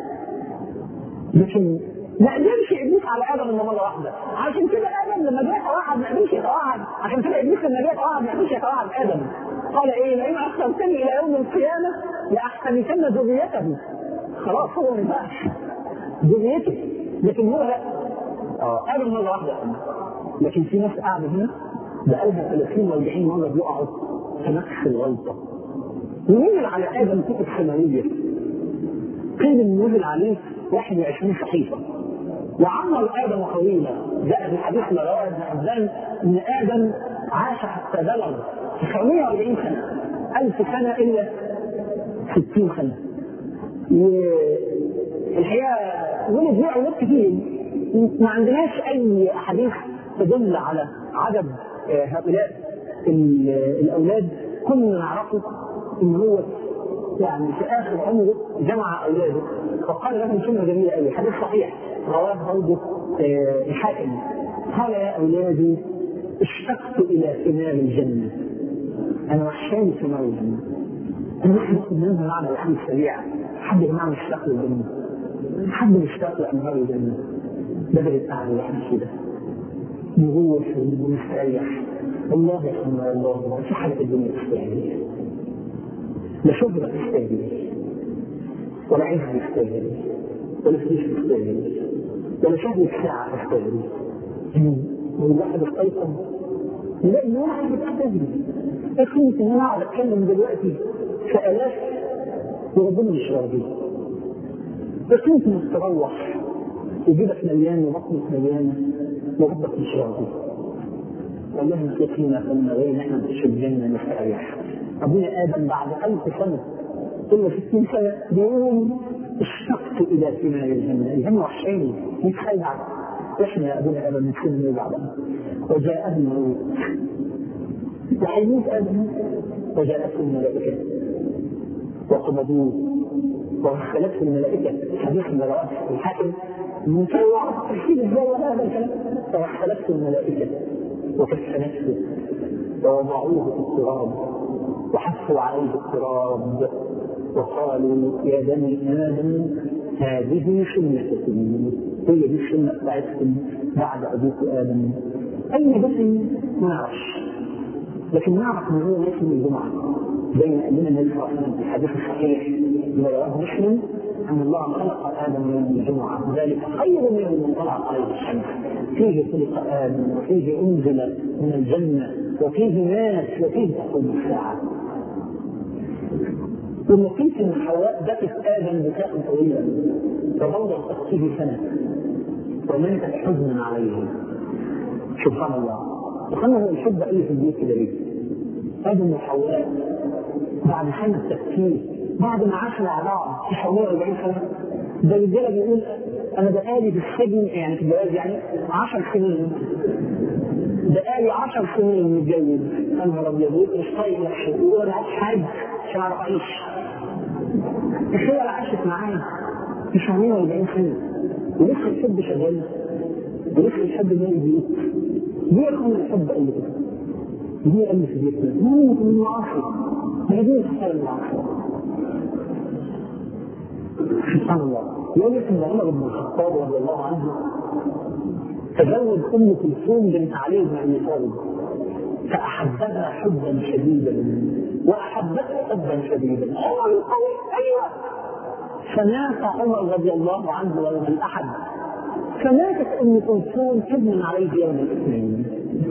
Speaker 2: لكن ما قدرش ابليس على ادم الا مره واحده. عشان كده ادم لما جه يتوعد ما قدرش يتوعد، عشان كده ابليس لما جه يتوعد ما قدرش يتوعد ادم. قال ايه؟ لئن اخرتني الى يوم القيامه لاحتمكن ذريته. خلاص هو ما ينفعش دنيته، لكن هو لا اه قابل مره واحده. لكن في ناس قاعده هنا بقالها ثلاثين وأربعين مره بيقعوا في نفس الغلطه. ونزل على ادم كتب سماويه، قيل ان نزل عليه واحد وعشرين صحيفه، وعمر ادم طويلا. جاء في الحديث لرواه ابن حبان ان ادم عاش حتى بلغ تسعمائة وأربعين سنه، ألف سنه الا ستين سنه. والحقيقه ولد له اولاد كتير، ما عندناش اي احاديث تدل على عدد هؤلاء الاولاد. كنا نعرفه ان هو يعني في اخر عمره جمع اولاده وقال لهم كلمه جميله قوي، حديث صحيح رواه برضه الحاكم، قال يا اولادي اشتقت الى ثمار الجنه، انا وحشاني ثمار الجنه. انا مش باخد منها معنى الحديث سريع، حد يا جماعه مشتاق للجنه، حد مشتاق لانهار الجنه، بدل القعده الوحيد كده نغوص ونستريح. والله يا اخوانا والله في حاجه في الدنيا تستاهل، لا شهرة تستاهل ولا عز تستاهل ولا فلوس تستاهل ولا شهوة ساعة تستاهل. والواحد استيقظ يلاقي ان واحد بتستاهل. ايه قيمة ان انا اقعد اتكلم دلوقتي في الاف وربنا مش راضي؟ ايه قيمة انك تروح وجيبك مليان وبطنك مليانة وربك مش راضي؟ والله ما في قيمة كنا غير ان احنا نخش الجنة نستريح. أبونا آدم بعد ألف سنة كل ستين سنة بيقول اشتقت إلى ثمار الجنة، الجنة وحشاني متخيل. إحنا يا أبونا آدم نسلم بعدها وجاءه الموت وحيموت آدم وجاءته الملائكة وقبضوه وغسلته الملائكة. حديث من رواه الحاكم من سوى تفسير ازاي هذا الكلام. فغسلته الملائكة وكفنته ووضعوه في التراب وحثوا عليه التراب وقالوا يا بني آدم هذه سنتكم، هي دي السنة بتاعتكم بعد أبوك آدم. أي بشر ما نعرفش، لكن نعرف أن هو اسم الجمعة. بين أننا النبي صلى الله عليه وسلم في الحديث الصحيح ما رواه مسلم أن الله خلق آدم يوم الجمعة، ذلك خير من يوم طلعت عليه الشمس، فيه خلق آدم وفيه أنزل من الجنة وفيه ناس وفيه تقوم الساعة. ولقيت ان حواء بكت ادم بكاء طويلا فضلت تقصيه سنه وماتت حزنا عليه. سبحان الله. وكان الحب قال في البيت كده ليه؟ ادم وحواء بعد سنه تفكير، بعد ما عاشوا مع بعض تسعمائة وأربعين سنه، ده الرجاله بيقول انا بقالي في السجن يعني في الجواز يعني عشر سنين، بقالي عشر سنين متجوز، انا نهار ابيض مش طايق نفسي ولا عايش حاجه عشان اعرف اعيش. الحياه اللي عاشت معايا تسعمائة وأربعين سنه ولسه الحب شغال ولسه الحب مالي البيوت. ليه يكون الحب قال كده؟ ليه قال في بيتنا؟ ليه يكون المعاصي؟ ما هي دي الحكايه المعاصي. سبحان الله. يقول لك ان عمر بن الخطاب رضي الله عنه تزوج ام كلثوم بنت علي بن ابي طالب فاحبها حبا شديدا واحبته حبا شديدا. عمر القوي ايوه. فمات عمر رضي الله عنه يوم الاحد، فماتت ام كلثوم حزنا عليه يوم الاثنين.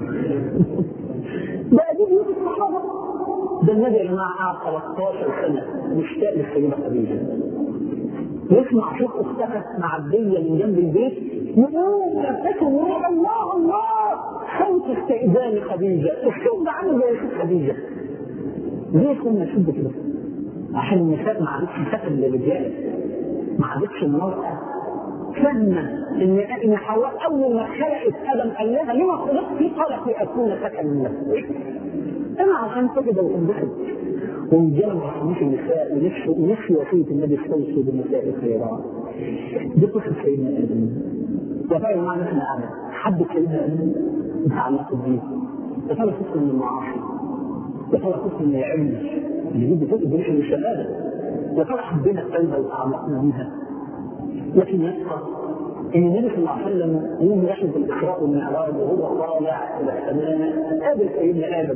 Speaker 2: بقى دي بيوت الصحابه. ده النبي يا جماعه قعد ثلاثة عشر سنه مشتاق للسيده خديجه، يسمع صوت اختها معديه من جنب البيت يقول يفتكر يا الله الله صوت استئذان خديجه. الصوت ده عامل زي صوت خديجه. ليه كنا نشد كده؟ عشان النساء ما عادتش سكن للرجال، ما عادتش المراه فاهمه ان ان حواء اول ما خلقت ادم قال لها لما خلقت؟ قالت لاكون سكنا لك. انا عشان كده وانبسط ونجمع ما يحبوش النساء ونفسي وصيه النبي استوصوا بالنساء الخيرات. دي قصه سيدنا ادم. وفعلا معنى احنا قاعده حد سيدنا ادم متعلق بيه. وفعلا قصه من المعاصي، وفعلا قصه من العلم اللي يجيب فوق بريش الشهاده، وفعلا حبينا التوبه وتعلقنا بيها. لكن يبقى ان النبي صلى الله عليه وسلم يوم رحله الاسراء والمعراج وهو طالع الى السماء قابل سيدنا ادم.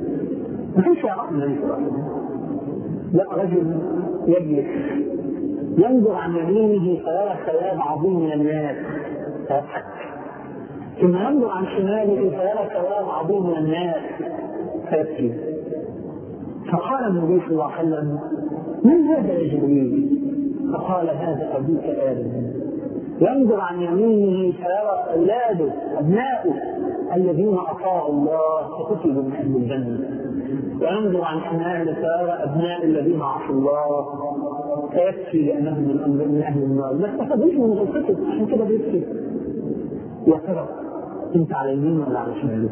Speaker 2: ما كانش يعرف النبي صلى الله عليه وسلم. لا رجل يجلس ينظر عن يمينه فيرى ثواب عظيم من الناس فيضحك، ثم ينظر عن شماله فيرى ثواب عظيم من الناس فيبكي. فقال النبي صلى الله عليه وسلم: من هذا يا جبريل؟ فقال: هذا أبوك آدم. ينظر عن يمينه فيرى أولاده أبناؤه الذين أطاعوا الله فكتبوا من أهل الجنة، وينظر عن شماله فيرى أبناء الذين عصوا الله فيبكي لأنهم من أهل النار. ما استفادوش من غلطته عشان كده بيبكي. يا ترى أنت على اليمين ولا على شماله؟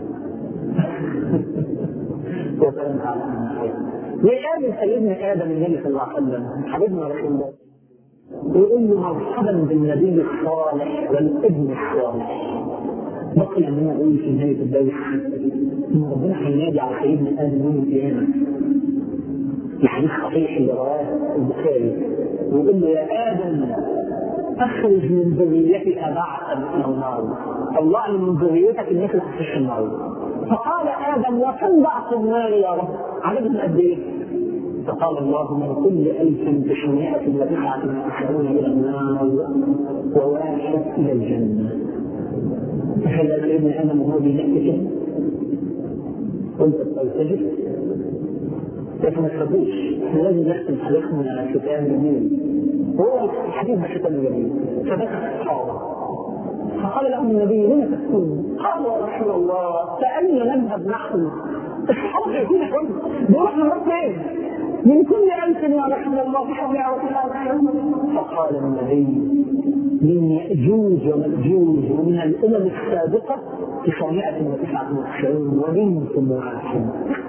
Speaker 2: يا ترى أنت على اليمين. ويقابل سيدنا آدم النبي صلى الله عليه وسلم حبيبنا رسول الله، ويقول له: مرحبا بالنبي الصالح والابن الصالح. بقي أن أقول في نهاية الدرس إن ربنا هينادي على سيدنا آدم يوم القيامة الحديث صحيح اللي رواه البخاري، ويقول له: يا آدم أخرج من ذريتك بعثا من النار، طلع لي من ذريتك الناس اللي هتخش النار. فقال آدم: وكم بعث النار يا رب؟ عددهم قد إيه؟ فقال الله: من كل ألف تسعمائة وتسعة وتسعين إلى النار وواحد إلى الجنة. تخيل ابن آدم وهو بيحكي كده، قلت تلتجئ لكن ما تخبوش، احنا لازم نختم حديثنا ختام جميل، وهو الحديث بختام جميل. فبكى الصحابة فقال لهم النبي: لما تبكون؟ قالوا: يا رسول الله فأين نذهب نحن؟ الصحابة يقولون حلو نروح نروح فين؟ من كل ألف يا رسول الله بحول يا رسول الله. فقال النبي: من يأجوج ومأجوج ومن الأمم السابقة تسعمائة وتسعة وتسعين ومنكم واحد،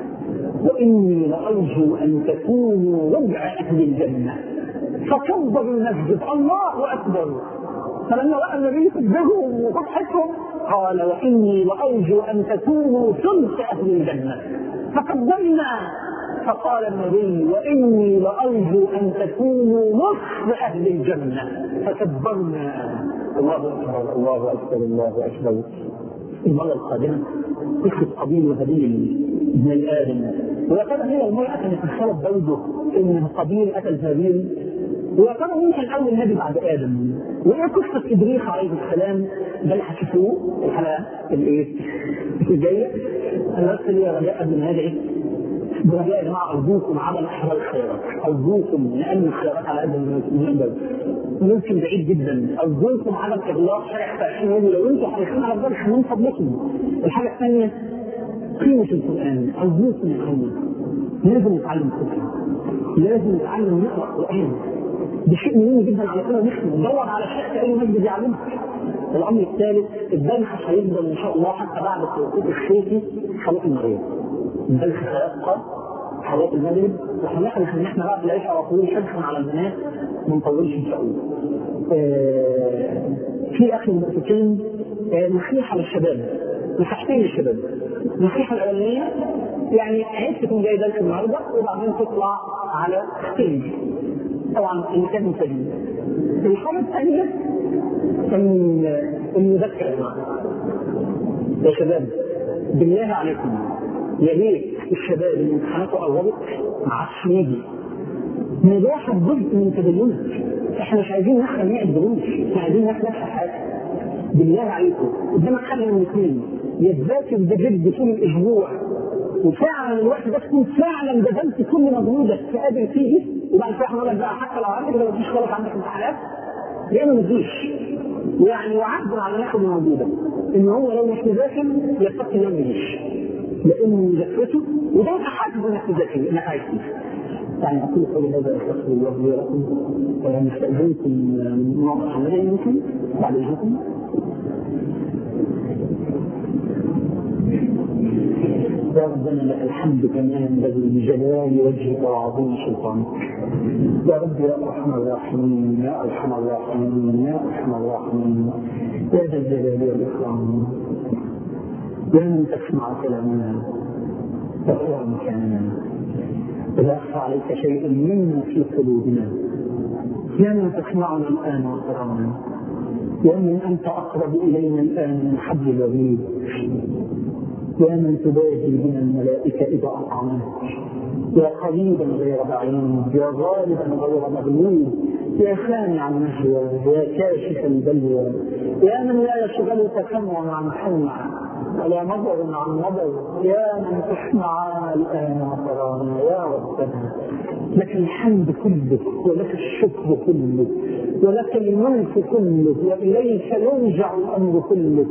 Speaker 2: وإني لأرجو أن تكونوا ربع أهل الجنة. فكبر المسجد الله أكبر. فلما رأى النبي كبرهم وضحكهم قال: وإني لأرجو أن تكونوا ثلث أهل الجنة. فكبرنا. فقال النبي: وإني لأرجو أن تكونوا نصف أهل الجنة. فكبرنا. الله أكبر الله أكبر الله أكبر. المرة القادمة قصة قبيل وهابيل ابن الآدم، وكان هي المرأة كانت السبب برضه إن قبيل قتل هابيل، وكان ممكن أول نبي بعد آدم. وإيه قصة إدريس عليه السلام؟ بل هتشوفوه الحلقة الإيه؟ الجاية. أنا بس لي رجاء قبل ما هذا برجاء يا جماعة أرجوكم عمل أحوال الخيرات، أرجوكم نأمن الخيرات على قد ما نقدر، ممكن بعيد جدا. أرجوكم عدم إغلاق شرح في عشرين يوم لو أنتم حريصين على الدرس من فضلكم. الحاجة الثانية قيمة القرآن، أرجوكم يا أخوان لازم نتعلم القرآن، لازم نتعلم نقرأ القرآن، ده شيء مهم جدا على كل مسلم. ندور على شيء أي مسجد يعلمه. الأمر الثالث الدرس هيفضل إن شاء الله حتى بعد التوقيت الصيفي صلاة المغرب. الدرس سيبقى صلاة المغرب، وهنحن ان احنا بعد العشاء على طول حرصا على البنات ما نطولش ان شاء الله. آه في اخر نقطتين آه نصيحة للشباب، نصيحتين للشباب. النصيحة الأولانية يعني عايز تكون جاي درس النهارده وبعدين تطلع على ستيج، طبعا المكان مسجل. الحاجة الثانية ان المذاكرة يا شباب بالله عليكم، يا ريت الشباب اللي امتحاناته قربت ما عادش يجي. نجاح جزء من تدينك، احنا مش عايزين نحن نعمل دروس، احنا عايزين نحن نفس حاجه. بالله عليكم قدامك حل من الاثنين، يا تذاكر بجد طول الاسبوع وفعلا الوقت ده تكون فعلا بذلت كل مجهودك تقابل فيه، وبعد كده هنقول لك بقى حتى لو عندك لو مفيش خالص عندك امتحانات يا اما ما تجيش. يعني وعبر على ناخد الموجوده ان هو لو مش مذاكر يستطيع ما يجيش، لأنه مذاكرته وده حاسس انك تذاكر لانك عايز فيه. يعني اقول قولي هذا استغفر الله لي ولكم، ونستأذنكم من موضوع عملي يمكن بعد اذنكم. يا ربنا لك الحمد كما ينبغي لجلال وجهك وعظيم سلطانك. يا رب يا ارحم الراحمين يا ارحم الراحمين يا ارحم الراحمين يا ذا الجلال والاكرام، يا من تسمع كلامنا وترى مكاننا ولا يخفى عليك شيء مما في قلوبنا، يا من تسمعنا الان وترانا، يا من انت اقرب الينا الان من حبل الوريد، يا من تباهي بنا الملائكه اذا اطعناك، يا قريبا غير بعيد، يا غالبا غير مغلوب، يا سامع النجوى، يا كاشف البلوى، يا من لا يشغلك سمع عن سمع ولا نظر عن نظر، يا من تسمع الآن وترانا يا ربنا. لك الحمد كله ولك الشكر كله ولك الملك كله وإليك يرجع الأمر كله.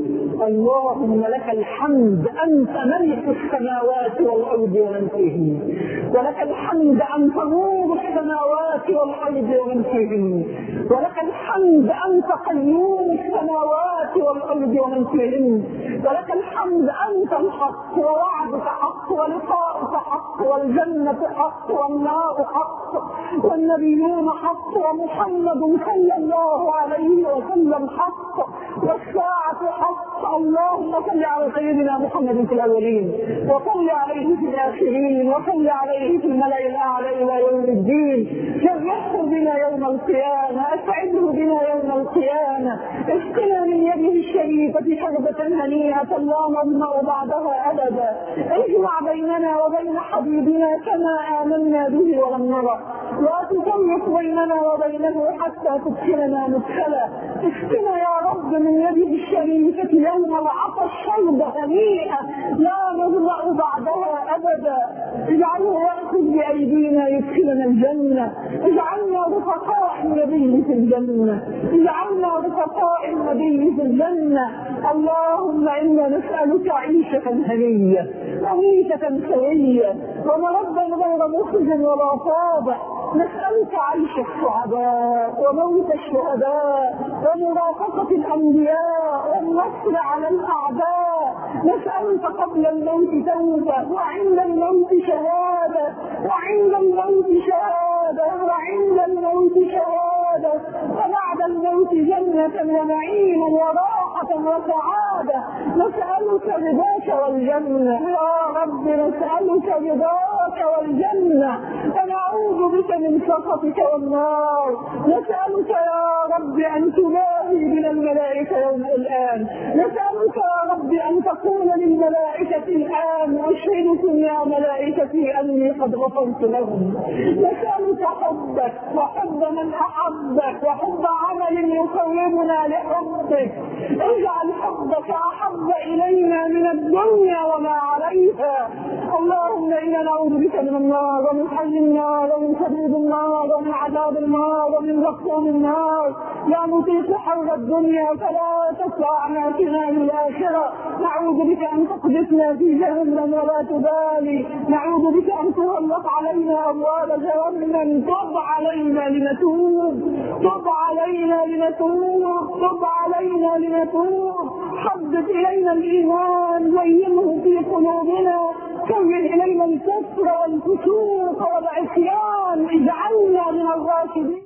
Speaker 2: اللهم لك الحمد، أنت ملك السماوات والأرض ومن فيهن، ولك الحمد أنت نور السماوات والأرض ومن فيهن، ولك الحمد أنت قيوم السماوات والأرض ومن فيهن، ولك الحمد أنت الحق ووعدك حق ولقاؤك حق والجنة حق والنار حق والنبيون حق ومحمد صلى الله عليه وسلم حق والساعة حق. اللهم صل على سيدنا محمد في الأولين وصل عليه في الآخرين وصل عليه في الملأ الأعلى إلى يوم الدين. شرفه بنا يوم القيامة، أسعده بنا يوم القيامة، اسقنا من يده الشريفة شربة هنيئة لا نظمأ بعدها أبدا. اجمع بيننا وبين حبيبنا كما آمنا به ولم نرى، لا تفرق بيننا وبينه حتى تدخلنا مدخلا. اسقنا يا رب من يده الشريفة يوم العطش شربة هنيئة لا نظمأ بعدها أبدا. اجعله يأخذ بأيدينا يدخلنا الجنة، اجعلنا رفقاء النبي في الجنة، اجعلنا رفقاء النبي في الجنة. اللهم إنا نسألك عيشة هنية وميتة سوية ومرضا غير مخزٍ ولا فاضح. نسألك عيش الشهداء وموت الشهداء ومرافقة الأنبياء والنصر على الأعداء. نسألك قبل الموت توبة وعند الموت شهادة وعند الموت شهادة وعند الموت شهادة وبعد الموت جنة ونعيما وراحة وسعادة. نسألك رضاك والجنة يا رب، نسألك رضاك والجنة ونعوذ بك من سخطك والنار. نسألك يا رب أن تباهي بنا الملائكة يوم الآن. نسألك يا رب أن تقول للملائكة الآن أشهدكم يا ملائكتي أني قد غفرت لهم. نسألك حبك وحب من أحبك وحب عمل يقربنا لحبك. اجعل حبك أحب إلينا من الدنيا وما عليها. اللهم إنا نعوذ بك من النار ومن حي النار ومن شديد النار ومن عذاب النار ومن زقوم النار. يا مطيق حول الدنيا فلا تطلعنا فينا للآخرة. نعوذ بك أن تقذفنا في جهنم ولا تبالي. نعوذ بك أن تغلق علينا أبواب جهنم. تب علينا لنتوب، تب علينا لنتوب، تب علينا لنتوب. حبب إلينا الإيمان زينه في قلوبنا، كره إلينا الكفر والفسوق والعصيان، اجعلنا من الراشدين.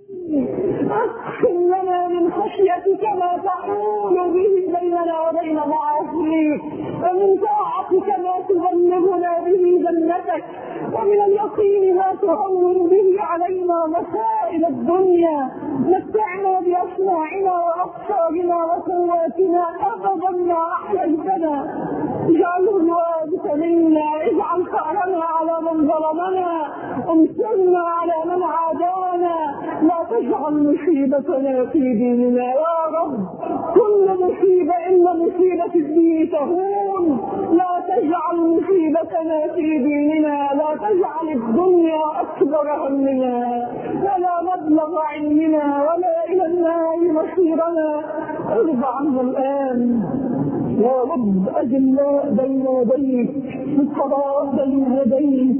Speaker 2: أقسم لنا من خشيتك ما تحول به بيننا وبين معاصيك، ومن طاعتك ما تبلغنا به جنتك، ومن اليقين ما تهون به علينا مصائب الدنيا. متعنا بأسماعنا وأبصارنا وقواتنا أبدا ما أحييتنا. اجعله الوارث منا، اجعل ثأرنا على من ظلمنا، انصرنا على من عادانا. لا تجعل مصيبتنا في ديننا يا رب. كل مصيبة إلا مصيبة الدين تهون. لا تجعل مصيبتنا في ديننا، لا تجعل الدنيا أكبر همنا ولا مبلغ علمنا ولا إلى النار مصيرنا. ارضى عنا الآن يا رب. أجلاء بين يديك، فقراء بين يديك،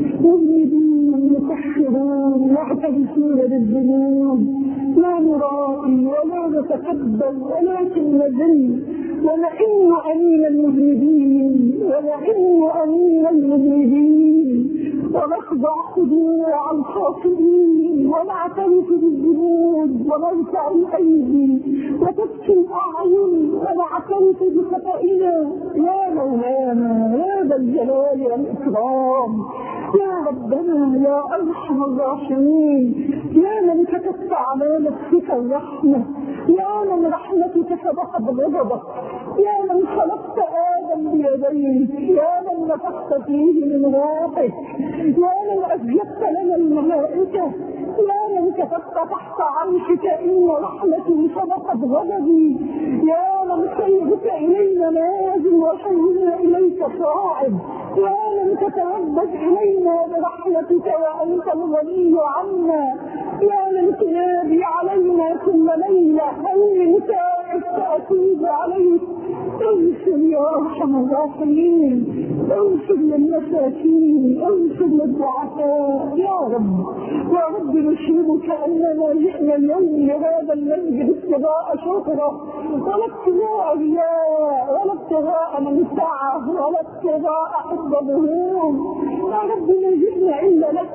Speaker 2: مذنبين مكحرون معترفين بالذنوب، لا نرائي ولا نتقبل ولكن نذل، ونئن أمين المذنبين ونئن أمين المذنبين، ونخضع خضوع الخاطئين، ونعترف بالذنوب ونرفع الأيدي وتبكي الأعين ونعترف بخطئنا. يا مولانا يا ذا الجلال والإكرام، يا ربنا يا أرحم الراحمين، يا من كتبت على نفسك الرحمة، يا من رحمتك سبقت غضبك، يا من خلقت آدم بيديك، يا من نفخت فيه من روحك، يا من أسجدت لنا الملائكة، يا من
Speaker 3: كتبت تحت عرشك إن رحمتي سبقت غضبي. يا من خيرك إلينا نازل وخيرنا إليك صاعد. يا من تتوبت إلينا برحمتك وأنت الغني عنا. يا من تنادي علينا كل ليلة هل من تائب فأتوب عليك. اغفر يا أرحم الراحمين، اغفر للمساكين، اغفر للضعفاء يا رب. يا رب نشهدك أننا جئنا اليوم لهذا المسجد ابتغاء شكرك ولا ابتغاء رياء ولا ابتغاء منفعة ولا ابتغاء حب ظهور. يا رب ما جئنا إلا لك،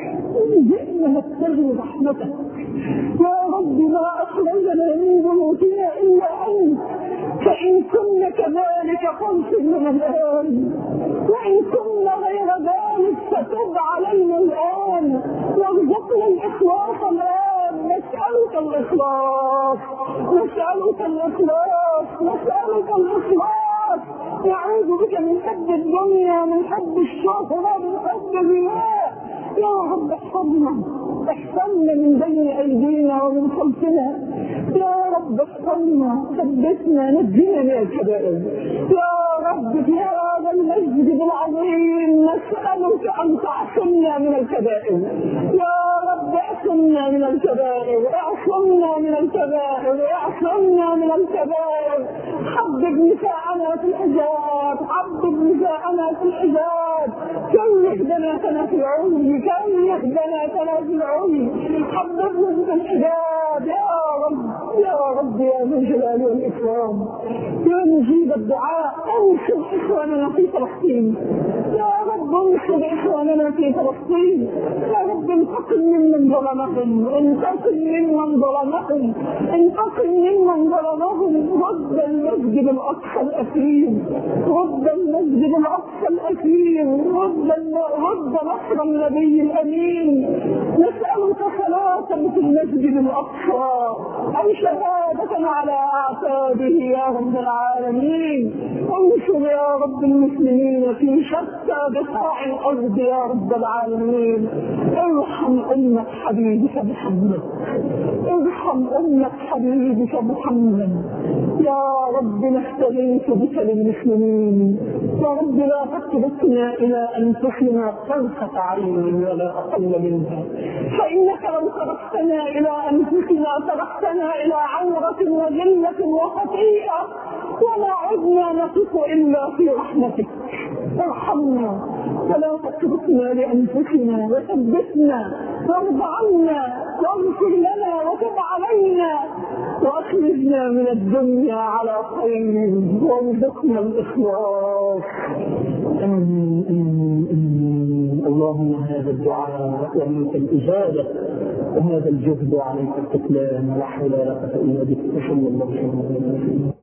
Speaker 3: جئنا نبتغي رحمتك. يا رب ما أخرجنا من بيوتنا إلا أنت، فإن كنا كذلك فاغفر لنا الآن، وإن كنا غير ذلك فتب علينا الآن وارزقنا الإخلاص الآن. نسألك الإخلاص، نسألك الإخلاص، نسألك الإخلاص. نعوذ بك من حب الدنيا، من حب الشهرة، من حب الرياء. يا رب احفظنا، احفظنا من بين أيدينا ومن خلفنا. يا رب احفظنا، ثبتنا، نجنا من الكبائر. يا رب في هذا المسجد العظيم نسألك أن تعصمنا من الكبائر. يا رب اعصمنا من الكبائر، اعصمنا من الكبائر، اعصمنا من الكبائر. حبب نساءنا في الحجاب، حبب نساءنا في الحجاب. كره بناتنا في العلي، كره بناتنا في العلي. حببهم في الحجاب يا رب، يا رب يا ذو الجلال والإكرام. يا مجيب الدعاء انصر إخواننا في فلسطين. يا رب انصر إخواننا في فلسطين. يا رب انتقم ممن ظلمهم، انتقم ممن ظلمهم، انتقم ممن ظلمهم. رد المسجد الأقصى الأثير، رد المسجد الأقصى الأثير، رد رد نصر النبي الأمين. نسألك صلاة في المسجد الأقصى أو شهادة على أعتابه يا رب العالمين. انصر يا رب المسلمين في شتى بقاع الأرض يا رب العالمين. ارحم أمة حبيبك محمد، ارحم أمة حبيبك محمد. يا رب نستغيث بك للمسلمين. يا رب لا تتركنا إلى أنفسنا طرفة عين ولا أقل منها، فإنك لو تركتنا إلى أنفسنا تركتنا إلى عورة وذلة وخطيئة وما عدنا نقف إلا في رحمتك. ارحمنا ولا تتركنا لأنفسنا، وثبتنا وارض عنا واغفر لنا وتب علينا وأخرجنا من الدنيا على خير وارزقنا الإخلاص. آمين آمين آمين. اللهم هذا الدعاء ومنك الإجابة وهذا الجهد عليك التكلان، ولا حول ولا قوة إلا بك. صلى الله عليه وسلم.